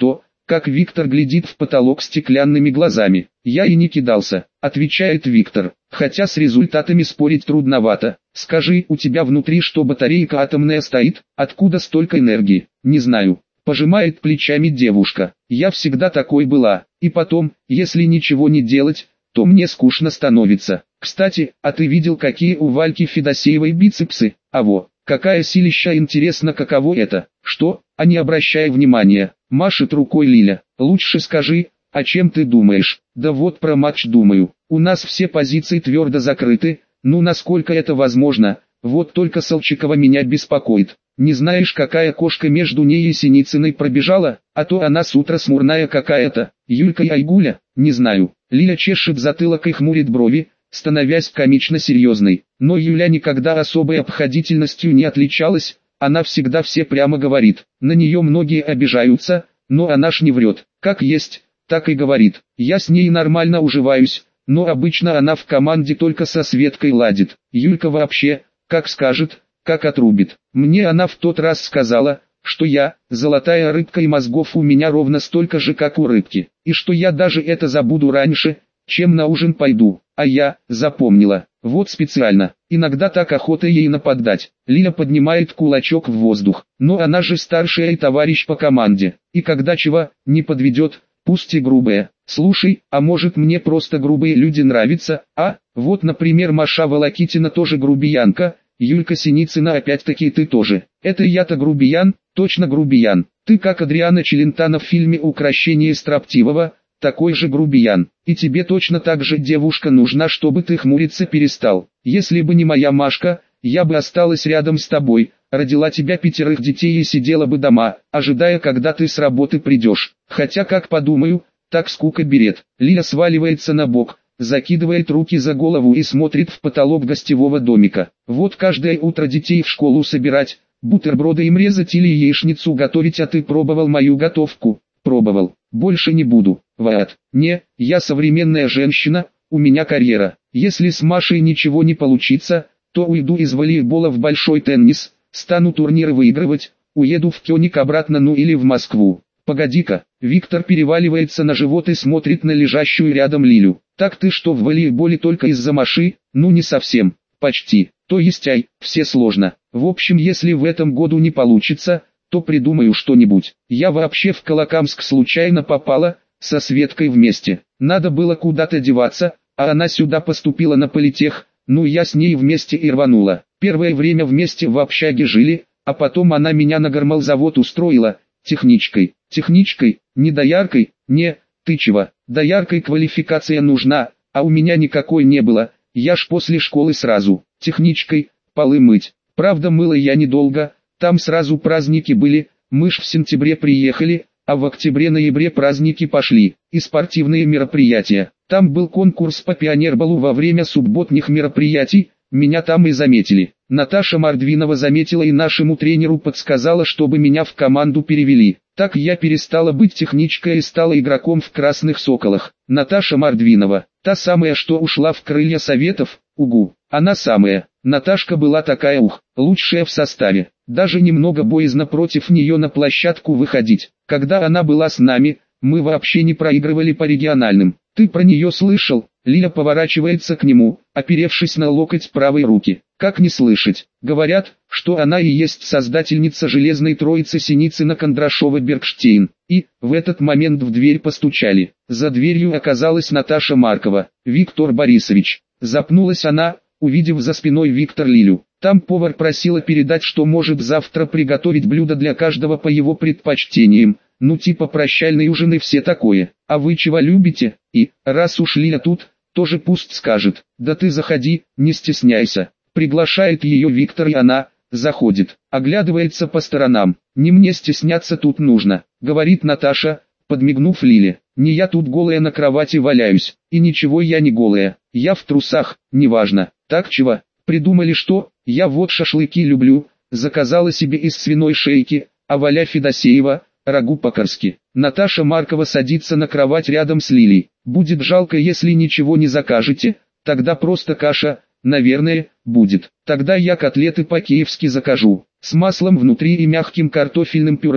как Виктор глядит в потолок стеклянными глазами. «Я и не кидался», — отвечает Виктор, «хотя с результатами спорить трудновато. Скажи, у тебя внутри что, батарейка атомная стоит? Откуда столько энергии?» «Не знаю», — пожимает плечами девушка, «я всегда такой была, и потом, если ничего не делать, то мне скучно становится. Кстати, а ты видел, какие у Вальки Федосеевой бицепсы? Аво, какая силища, интересно, каково это?» «Что? А не обращай внимания», — машет рукой Лиля, «лучше скажи, о чем ты думаешь?» «Да вот про матч думаю. У нас все позиции твердо закрыты, ну насколько это возможно, вот только Солчакова меня беспокоит. Не знаешь, какая кошка между ней и Синицыной пробежала, а то она с утра смурная какая-то, Юлька и Айгуля?» «Не знаю». Лиля чешет затылок и хмурит брови, становясь комично серьезной. Но Юля никогда особой обходительностью не отличалась, она всегда все прямо говорит. На нее многие обижаются, но она ж не врет, как есть, так и говорит. Я с ней нормально уживаюсь, но обычно она в команде только со Светкой ладит. Юлька вообще, как скажет, как отрубит. Мне она в тот раз сказала, что я, золотая рыбка и мозгов у меня ровно столько же, как у рыбки, и что я даже это забуду раньше, чем на ужин пойду. А я запомнила, вот специально, иногда так охота ей нападать. Лиля поднимает кулачок в воздух, но она же старшая и товарищ по команде, и когда чего не подведет, пусть и грубая. Слушай, а может мне просто грубые люди нравятся, а? Вот, например, Маша Волокитина тоже грубиянка, Юлька Синицына опять-таки ты тоже. Это я-то грубиян, точно грубиян. Ты как Адриана Челентано в фильме «Укрощение строптивого», такой же грубиян. И тебе точно так же девушка нужна, чтобы ты хмуриться перестал. Если бы не моя Машка, я бы осталась рядом с тобой, родила тебя 5 детей и сидела бы дома, ожидая, когда ты с работы придешь. Хотя, как подумаю, так скука берет. Лиля сваливается на бок, закидывает руки за голову и смотрит в потолок гостевого домика. Вот каждое утро детей в школу собирать, бутерброды им резать или яичницу готовить, а ты пробовал мою готовку? Пробовал. Больше не буду. Вот. Не, я современная женщина, у меня карьера. Если с Машей ничего не получится, то уйду из волейбола в большой теннис, стану турниры выигрывать, уеду в Кёник обратно, ну или в Москву. Погоди-ка, Виктор переваливается на живот и смотрит на лежащую рядом Лилю. Так ты что, в волейболе только из-за Маши? Ну не совсем, почти. То есть все сложно. В общем, если в этом году не получится, то придумаю что-нибудь. Я вообще в Колокамск случайно попала, со Светкой вместе. Надо было куда-то деваться, а она сюда поступила на политех, ну я с ней вместе и рванула. Первое время вместе в общаге жили, а потом она меня на гормолзавод устроила, техничкой. Техничкой, не дояркой, не, ты чего, дояркой квалификация нужна, а у меня никакой не было, я ж после школы сразу, техничкой, полы мыть. Правда, мыла я недолго, там сразу праздники были, мы ж в сентябре приехали, а в октябре-ноябре праздники пошли, и спортивные мероприятия. Там был конкурс по пионерболу во время субботних мероприятий, меня там и заметили. Наташа Мордвинова заметила и нашему тренеру подсказала, чтобы меня в команду перевели. Так я перестала быть техничкой и стала игроком в «Красных Соколах». Наташа Мордвинова, та самая, что ушла в «Крылья Советов», угу, она самая. Наташка была такая лучшая в составе. Даже немного боязно против нее на площадку выходить. Когда она была с нами, мы вообще не проигрывали по региональным. Ты про нее слышал? Лиля поворачивается к нему, оперевшись на локоть правой руки. Как не слышать? Говорят, что она и есть создательница железной троицы Синицына, Кондрашова, Бергштейн. И, в этот момент в дверь постучали. За дверью оказалась Наташа Маркова. «Виктор Борисович». Запнулась она, увидев за спиной Виктор Лилю. Там повар просила передать, что может завтра приготовить блюдо для каждого по его предпочтениям. Ну типа прощальный ужин и все такое. А вы чего любите? И, раз уж Лиля тут, тоже пусть скажет. Да ты заходи, не стесняйся. Приглашает ее Виктор, и она заходит, оглядывается по сторонам. Не мне стесняться тут нужно, говорит Наташа, подмигнув Лиле. Не я тут голая на кровати валяюсь, и ничего я не голая, я в трусах, неважно. Так чего, придумали что? Я вот шашлыки люблю, заказала себе из свиной шейки, а Валя Федосеева, рагу по-корски. Наташа Маркова садится на кровать рядом с Лилей. Будет жалко, если ничего не закажете, тогда просто каша, наверное, будет. Тогда я котлеты по-киевски закажу, с маслом внутри и мягким картофельным пюре.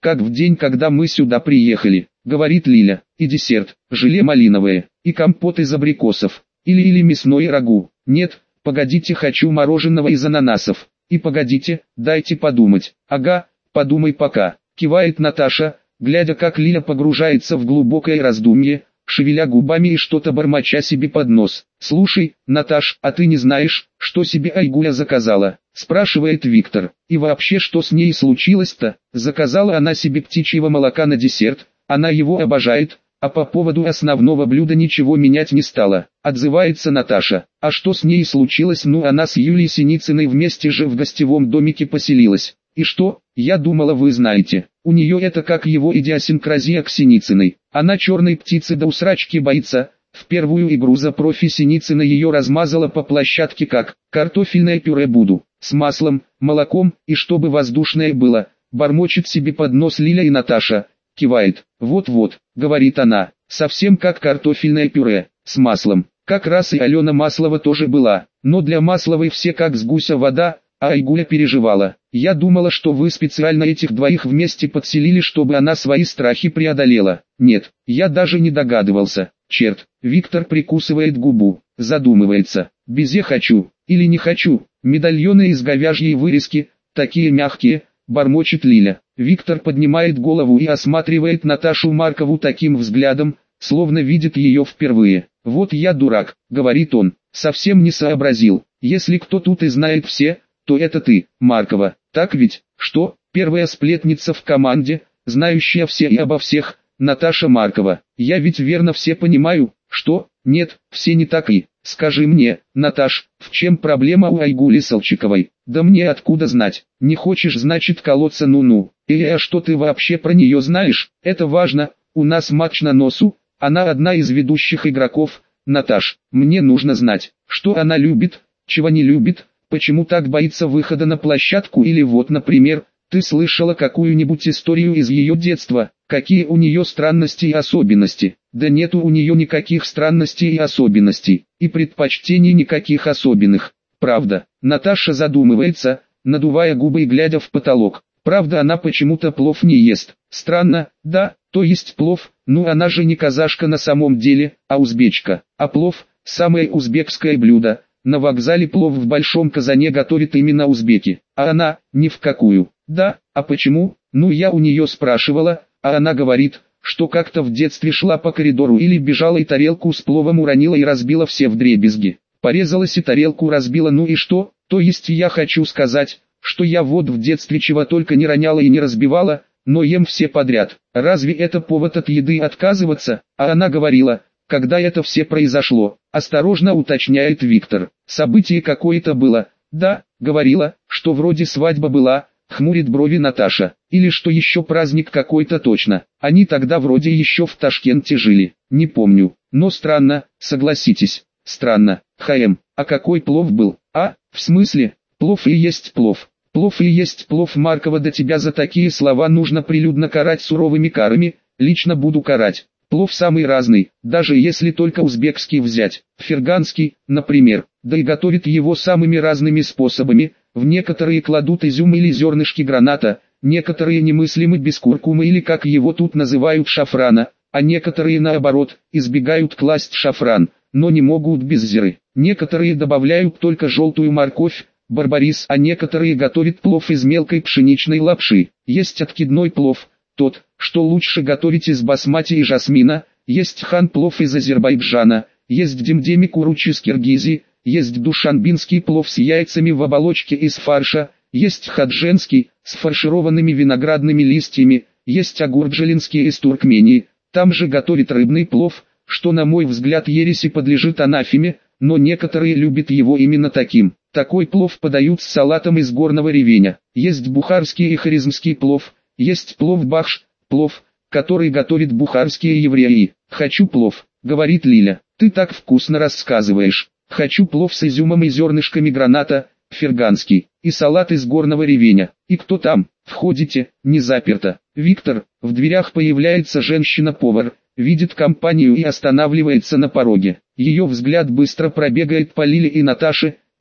как в день, когда мы сюда приехали», — говорит Лиля. «И десерт, желе малиновое, и компот из абрикосов, или мясное рагу. Нет, погодите, хочу мороженого из ананасов. И погодите, дайте подумать». «Ага, подумай пока», — кивает Наташа, глядя, как Лиля погружается в глубокое раздумье, шевеля губами и что-то бормоча себе под нос. «Слушай, Наташ, а ты не знаешь, что себе Айгуля заказала?» — спрашивает Виктор. «И вообще, что с ней случилось-то? Заказала она себе птичьего молока на десерт, она его обожает, а по поводу основного блюда ничего менять не стала», — отзывается Наташа. «А что с ней случилось? Ну, она с Юлией Синицыной вместе же в гостевом домике поселилась. И что? Я думала, вы знаете. У нее это как его идиосинкразия к Синицыной. Она черной птицы до усрачки боится. В первую игру за профи Синицына ее размазала по площадке как картофельное пюре буду, с маслом, молоком, и чтобы воздушное было», — бормочет себе под нос Лиля, и Наташа кивает. «Вот-вот», — говорит она, — «совсем как картофельное пюре, с маслом». Как раз и Алена Маслова тоже была, но для Масловой все как с гуся вода, а Айгуля переживала. «Я думала, что вы специально этих двоих вместе подселили, чтобы она свои страхи преодолела. Нет, я даже не догадывался. Черт». Виктор прикусывает губу, задумывается. «Безе хочу, или не хочу, медальоны из говяжьей вырезки, такие мягкие», — бормочет Лиля. Виктор поднимает голову и осматривает Наташу Маркову таким взглядом, словно видит ее впервые. «Вот я дурак», — говорит он, — «совсем не сообразил. Если кто тут и знает все, то это ты, Маркова, так ведь?» «Что?» «Первая сплетница в команде, знающая все и обо всех, Наташа Маркова. Я ведь верно все понимаю?» «Что?» «Нет, все не так и...» «Скажи мне, Наташ, в чем проблема у Айгули Салчиковой?» «Да мне откуда знать? Не хочешь, значит, колоться, ну-ну. А что ты вообще про нее знаешь? Это важно, у нас матч на носу, она одна из ведущих игроков. Наташ, мне нужно знать, что она любит, чего не любит, почему так боится выхода на площадку, или вот, например, ты слышала какую-нибудь историю из ее детства, какие у нее странности и особенности?» «Да нету у нее никаких странностей и особенностей, и предпочтений никаких особенных, правда». Наташа задумывается, надувая губы и глядя в потолок. «Правда, она почему-то плов не ест. Странно, да, то есть плов, ну она же не казашка на самом деле, а узбечка. А плов – самое узбекское блюдо. На вокзале плов в большом казане готовят именно узбеки, а она – ни в какую». «Да, а почему?» «Ну я у нее спрашивала, а она говорит, что как-то в детстве шла по коридору или бежала и тарелку с пловом уронила и разбила все вдребезги. Порезалась и тарелку разбила, ну и что? То есть я хочу сказать, что я вот в детстве чего только не роняла и не разбивала, но ем все подряд. Разве это повод от еды отказываться?» А она говорила, когда это все произошло, осторожно уточняет Виктор. «Событие какое-то было?» «Да, говорила, что вроде свадьба была», хмурит брови Наташа. «Или что еще праздник какой-то точно. Они тогда вроде еще в Ташкенте жили, не помню. Но странно, согласитесь, странно. А какой плов был?» «А, в смысле, плов и есть плов. Плов и есть плов, Маркова, до тебя за такие слова нужно прилюдно карать суровыми карами, лично буду карать. Плов самый разный, даже если только узбекский взять, ферганский, например, да и готовят его самыми разными способами. В некоторые кладут изюм или зернышки граната, некоторые немыслимы без куркумы или, как его тут называют, шафрана, а некоторые наоборот, избегают класть шафран, но не могут без зиры. Некоторые добавляют только желтую морковь, барбарис, а некоторые готовят плов из мелкой пшеничной лапши. Есть откидной плов, тот, что лучше готовить из басмати и жасмина, есть хан-плов из Азербайджана, есть демдеми куручи из Киргизии, есть душанбинский плов с яйцами в оболочке из фарша, есть хадженский, с фаршированными виноградными листьями, есть агурджелинский из Туркмении. Там же готовят рыбный плов, что на мой взгляд ереси подлежит анафеме, но некоторые любят его именно таким. Такой плов подают с салатом из горного ревеня. Есть бухарский и харизмский плов, есть плов бахш, плов, который готовят бухарские евреи. «Хочу плов», — говорит Лиля, — «ты так вкусно рассказываешь. Хочу плов с изюмом и зернышками граната, ферганский, и салат из горного ревеня. И кто там?» «Входите, не заперто». Виктор, в дверях появляется женщина-повар, видит компанию и останавливается на пороге. Ее взгляд быстро пробегает по Лиле и Наташе,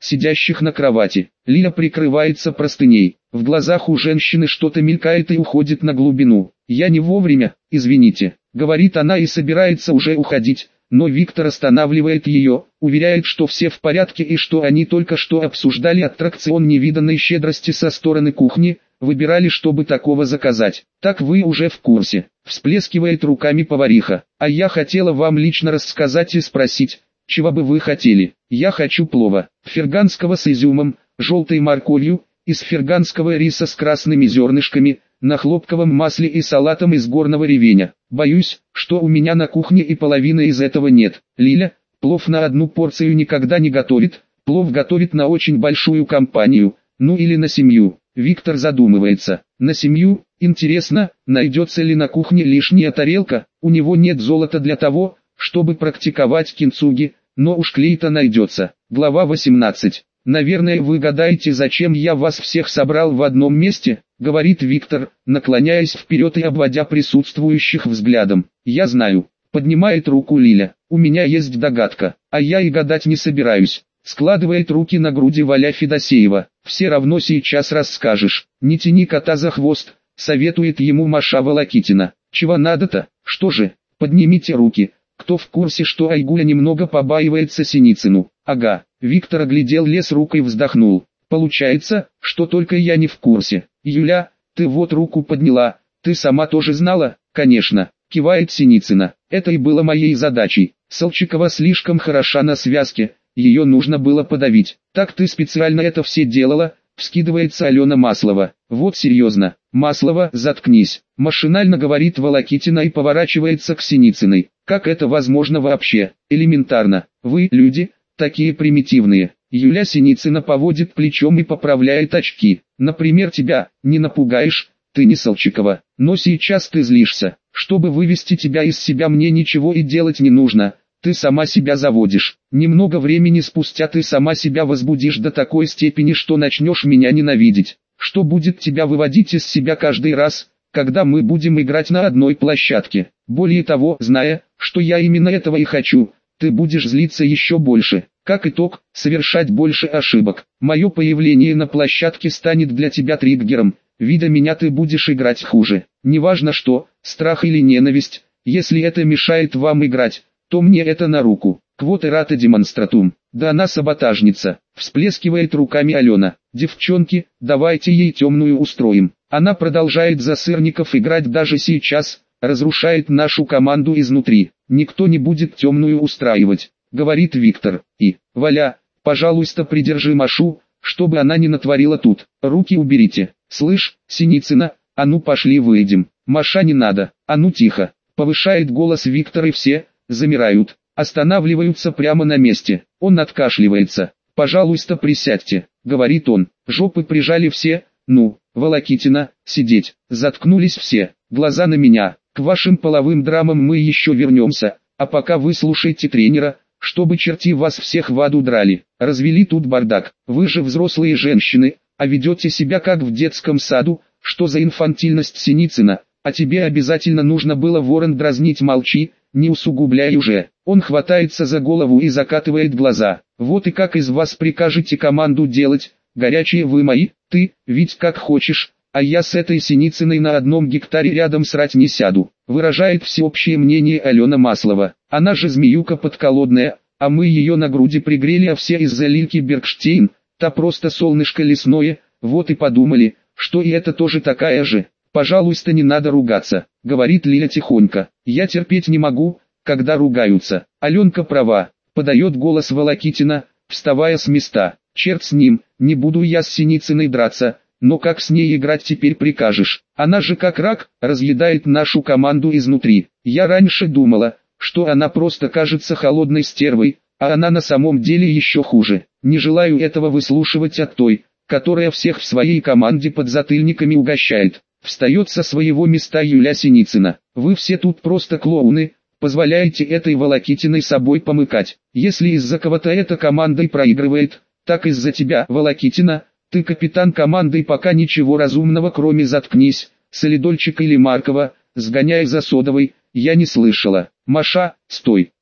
сидящих на кровати. Лиля прикрывается простыней. В глазах у женщины что-то мелькает и уходит на глубину. «Я не вовремя, извините», — говорит она и собирается уже уходить, но Виктор останавливает ее, уверяет, что все в порядке и что они только что обсуждали аттракцион невиданной щедрости со стороны кухни, выбирали, чтобы такого заказать. «Так вы уже в курсе», — всплескивает руками повариха. «А я хотела вам лично рассказать и спросить, чего бы вы хотели?» «Я хочу плова, ферганского с изюмом, желтой морковью, из ферганского риса с красными зернышками, на хлопковом масле и салатом из горного ревеня. Боюсь, что у меня на кухне и половины из этого нет». Лиля, плов на одну порцию никогда не готовит, плов готовит на очень большую компанию, ну или на семью. Виктор задумывается. На семью, интересно, найдется ли на кухне лишняя тарелка? У него нет золота для того, чтобы практиковать кинцуги, но уж клей-то найдется. Глава 18. «Наверное, вы гадаете, зачем я вас всех собрал в одном месте», — говорит Виктор, наклоняясь вперед и обводя присутствующих взглядом. «Я знаю», — поднимает руку Лиля. «У меня есть догадка, а я и гадать не собираюсь», — складывает руки на груди Валя Федосеева. «Все равно сейчас расскажешь. Не тяни кота за хвост», — советует ему Маша Волокитина. «Чего надо-то? Что же? Поднимите руки. Кто в курсе, что Айгуля немного побаивается Синицыну?» «Ага». Виктор оглядел лес рук и вздохнул. «Получается, что только я не в курсе. Юля, ты вот руку подняла, ты сама тоже знала?» «Конечно», — кивает Синицына. «Это и было моей задачей. Солчакова слишком хороша на связке, ее нужно было подавить». «Так ты специально это все делала?» — вскидывается Алена Маслова. «Вот серьезно, Маслова, заткнись», — машинально говорит Волокитина и поворачивается к Синицыной. «Как это возможно вообще? Элементарно. Вы, люди, такие примитивные». Юля Синицына поводит плечом и поправляет очки. «Например, тебя не напугаешь, ты не Солчакова. Но сейчас ты злишься. Чтобы вывести тебя из себя, мне ничего и делать не нужно. Ты сама себя заводишь. Немного времени спустя ты сама себя возбудишь до такой степени, что начнешь меня ненавидеть. Что будет тебя выводить из себя каждый раз, когда мы будем играть на одной площадке? Более того, зная, что я именно этого и хочу, ты будешь злиться еще больше. Как итог, совершать больше ошибок. Мое появление на площадке станет для тебя триггером. Видя меня, ты будешь играть хуже. Неважно что, страх или ненависть, если это мешает вам играть, то мне это на руку. Квота рата демонстратум. Да она саботажница, всплескивает руками Алена. «Девчонки, давайте ей темную устроим. Она продолжает за сырников играть даже сейчас, разрушает нашу команду изнутри. Никто не будет темную устраивать», — говорит Виктор. «И, Валя, пожалуйста, придержи Машу, чтобы она не натворила тут. Руки уберите. Слышь, Синицына, а ну пошли выйдем. Маша, не надо. А ну тихо», — повышает голос Виктор, и все замирают, останавливаются прямо на месте. Он откашливается. «Пожалуйста, присядьте», — говорит он. Жопы прижали все. «Ну, Волокитина, сидеть». Заткнулись все. «Глаза на меня. К вашим половым драмам мы еще вернемся, а пока вы слушайте тренера, чтобы черти вас всех в аду драли. Развели тут бардак. Вы же взрослые женщины, а ведете себя как в детском саду. Что за инфантильность, Синицына? А тебе обязательно нужно было, ворон, дразнить? Молчи, не усугубляй уже». Он хватается за голову и закатывает глаза. «Вот и как из вас прикажете команду делать? Горячие вы мои, ты, ведь как хочешь, а я с этой Синицыной на одном гектаре рядом срать не сяду», выражает всеобщее мнение Алена Маслова. «Она же змеюка подколодная, а мы ее на груди пригрели, а все из-за Лильки Бергштейн, та просто солнышко лесное, вот и подумали, что и это тоже такая же». «Пожалуйста, не надо ругаться», — говорит Лиля тихонько. «Я терпеть не могу, когда ругаются». «Аленка права», — подает голос Волокитина, вставая с места. «Черт с ним, не буду я с Синицыной драться, но как с ней играть теперь прикажешь? Она же как рак, разъедает нашу команду изнутри. Я раньше думала, что она просто кажется холодной стервой, а она на самом деле еще хуже. Не желаю этого выслушивать от той, которая всех в своей команде подзатыльниками угощает». Встает со своего места Юля Синицына. «Вы все тут просто клоуны, позволяете этой Волокитиной собой помыкать. Если из-за кого-то эта команда и проигрывает, так из-за тебя, Волокитина. Ты капитан команды, и пока ничего разумного, кроме «заткнись», Солидольчика или Маркова, сгоняй за Содовой, я не слышала». «Маша, стой,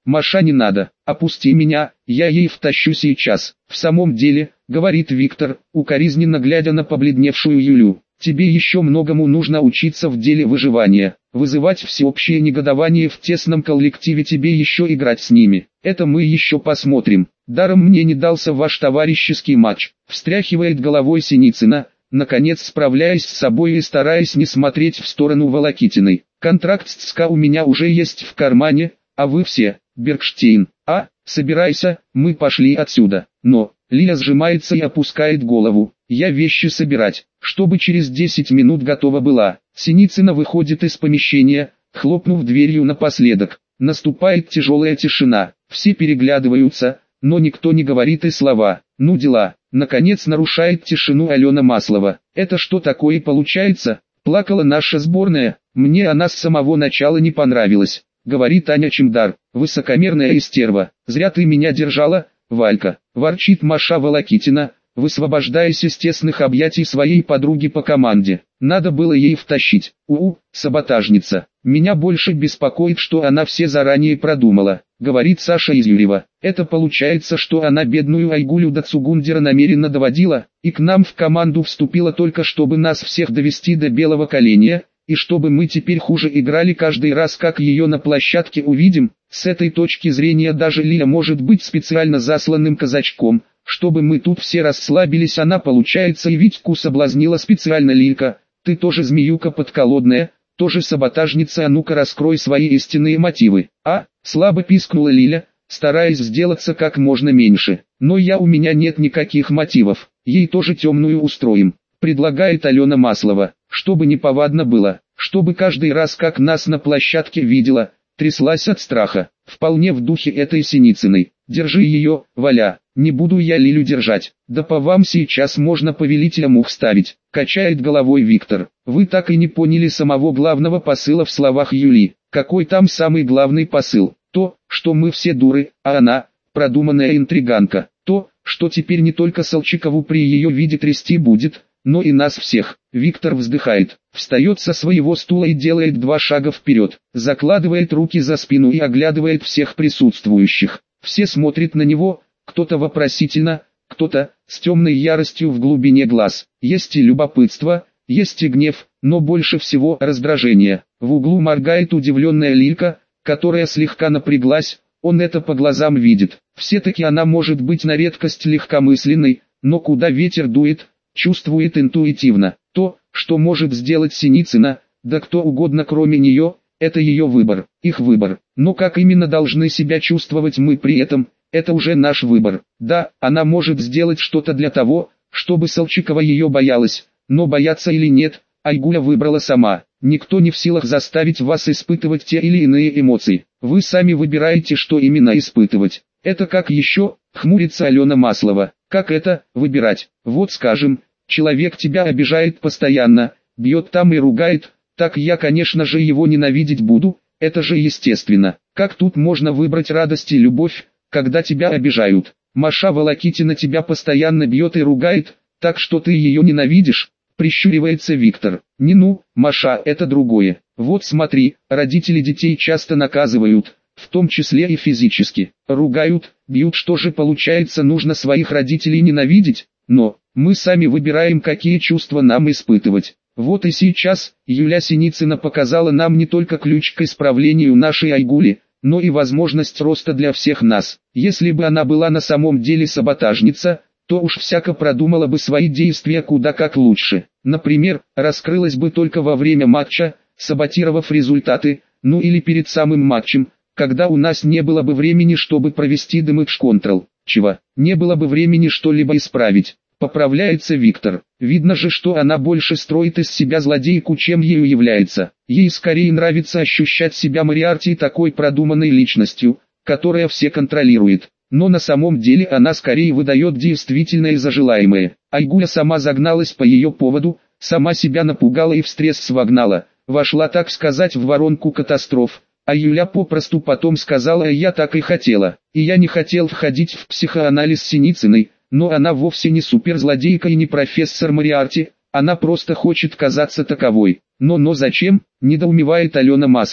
Маша, не надо, опусти меня, я ей втащу сейчас. В самом деле, говорит Виктор, укоризненно глядя на побледневшую Юлю. Тебе еще многому нужно учиться в деле выживания, вызывать всеобщее негодование в тесном коллективе, тебе еще играть с ними. Это мы еще посмотрим. Даром мне не дался ваш товарищеский матч. Встряхивает головой Синицына, наконец справляясь с собой и стараясь не смотреть в сторону Волокитиной. Контракт с ЦСКА у меня уже есть в кармане, а вы все, Бергштейн. Собирайся, мы пошли отсюда. Но, Лиля сжимается и опускает голову. Я вещи собирать, чтобы через 10 минут готова была. Синицына выходит из помещения, хлопнув дверью напоследок. Наступает тяжелая тишина. Все переглядываются, но никто не говорит и слова. Ну дела. Наконец нарушает тишину Алена Маслова. Это что такое получается? Плакала наша сборная. Мне она с самого начала не понравилась. Говорит Аня Чемдар, высокомерная истерва. Зря ты меня держала, Валька. Ворчит Маша Волокитина, высвобождаясь из тесных объятий своей подруги по команде. Надо было ей втащить. Саботажница. Меня больше беспокоит, что она все заранее продумала, говорит Саша Изюрева. Это получается, что она бедную Айгулю до Цугундера намеренно доводила, и к нам в команду вступила только чтобы нас всех довести до белого коленя, и чтобы мы теперь хуже играли каждый раз, как ее на площадке увидим. С этой точки зрения даже Лиля может быть специально засланным казачком, чтобы мы тут все расслабились. Она, получается, и Витьку соблазнила специально. Лилька, ты тоже змеюка подколодная, тоже саботажница, а ну-ка раскрой свои истинные мотивы. Слабо пискнула Лиля, стараясь сделаться как можно меньше. Но у меня нет никаких мотивов, ей тоже темную устроим, предлагает Алена Маслова, чтобы не повадно было, чтобы каждый раз, как нас на площадке видела, тряслась от страха. Вполне в духе этой Синицыной. Держи ее, Валя, не буду я Лилю держать. Да по вам сейчас можно повелителя мух ставить, качает головой Виктор. Вы так и не поняли самого главного посыла в словах Юли. Какой там самый главный посыл? То, что мы все дуры, а она, продуманная интриганка. То, что теперь не только Солчакову при ее виде трясти будет, но и нас всех. Виктор вздыхает, встает со своего стула и делает 2 шага вперед, закладывает руки за спину и оглядывает всех присутствующих. Все смотрят на него, кто-то вопросительно, кто-то с темной яростью в глубине глаз. Есть и любопытство, есть и гнев, но больше всего раздражение. В углу моргает удивленная Лилька, которая слегка напряглась, он это по глазам видит. Все-таки она может быть на редкость легкомысленной, но куда ветер дует, чувствует интуитивно. То, что может сделать Синицына, да кто угодно кроме нее, это ее выбор, их выбор. Но как именно должны себя чувствовать мы при этом, это уже наш выбор. Да, она может сделать что-то для того, чтобы Солчакова ее боялась, но бояться или нет, Айгуля выбрала сама. Никто не в силах заставить вас испытывать те или иные эмоции. Вы сами выбираете, что именно испытывать. Это как еще, хмурится Алена Маслова. Как это, выбирать? Вот скажем, человек тебя обижает постоянно, бьет там и ругает, так я, конечно же, его ненавидеть буду, это же естественно. Как тут можно выбрать радость и любовь, когда тебя обижают? Маша Волокитина тебя постоянно бьет и ругает, так что ты ее ненавидишь? Прищуривается Виктор. Маша, это другое. Вот смотри, родители детей часто наказывают, в том числе и физически. Ругают, бьют, что же получается, нужно своих родителей ненавидеть? Но, мы сами выбираем, какие чувства нам испытывать. Вот и сейчас, Юля Синицына показала нам не только ключ к исправлению нашей Айгули, но и возможность роста для всех нас. Если бы она была на самом деле саботажница, то уж всяко продумала бы свои действия куда как лучше. Например, раскрылась бы только во время матча, саботировав результаты, или перед самым матчем, когда у нас не было бы времени, чтобы провести дэмэдж-контрол. Не было бы времени что-либо исправить. Поправляется Виктор. Видно же, что она больше строит из себя злодейку, чем ею является. Ей скорее нравится ощущать себя Мориарти такой продуманной личностью, которая все контролирует. Но на самом деле она скорее выдает действительное за желаемое. Айгуля сама загналась по ее поводу, сама себя напугала и в стресс вогнала, вошла, так сказать, в воронку катастроф. А Юля попросту потом сказала: «Я так и хотела». И я не хотел входить в психоанализ Синицыной, но она вовсе не суперзлодейка и не профессор Мориарти, она просто хочет казаться таковой. Но зачем, недоумевает Алена Маслова.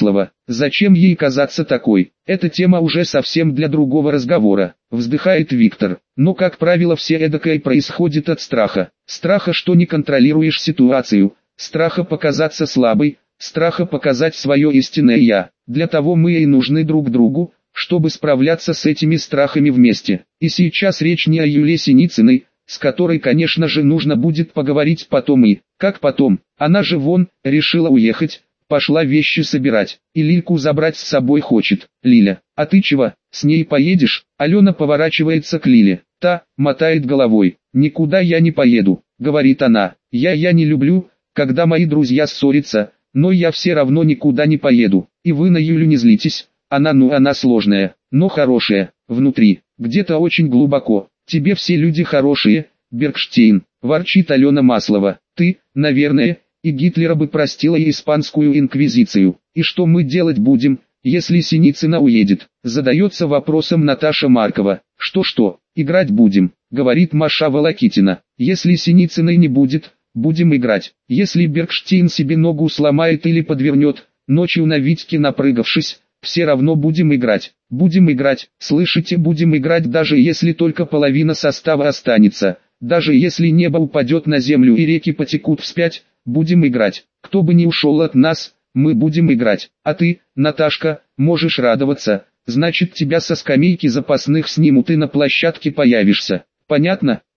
Зачем ей казаться такой? Эта тема уже совсем для другого разговора, вздыхает Виктор. Но как правило все эдакое происходит от страха. Страха, что не контролируешь ситуацию, страха показаться слабой, страха показать свое истинное «я». Для того мы и нужны друг другу, чтобы справляться с этими страхами вместе. И сейчас речь не о Юле Синицыной, с которой, конечно же, нужно будет поговорить потом и, как потом, она же вон, решила уехать, пошла вещи собирать, и Лильку забрать с собой хочет. Лиля, а ты чего, с ней поедешь? Алена поворачивается к Лиле, та, мотает головой, никуда я не поеду, говорит она, я не люблю, когда мои друзья ссорятся, но я все равно никуда не поеду, и вы на Юлю не злитесь, она сложная, но хорошая, внутри, где-то очень глубоко, тебе все люди хорошие, Бергштейн, ворчит Алена Маслова, ты, наверное, и Гитлера бы простила и испанскую инквизицию, и что мы делать будем, если Синицына уедет, задается вопросом Наташа Маркова, что, играть будем, говорит Маша Волокитина, если Синицыной не будет, будем играть, если Бергштейн себе ногу сломает или подвернет, ночью на Витьке напрыгавшись, все равно будем играть, слышите, будем играть даже если только половина состава останется, даже если небо упадет на землю и реки потекут вспять, будем играть, кто бы ни ушел от нас, мы будем играть, а ты, Наташка, можешь радоваться, значит тебя со скамейки запасных снимут и на площадке появишься, понятно?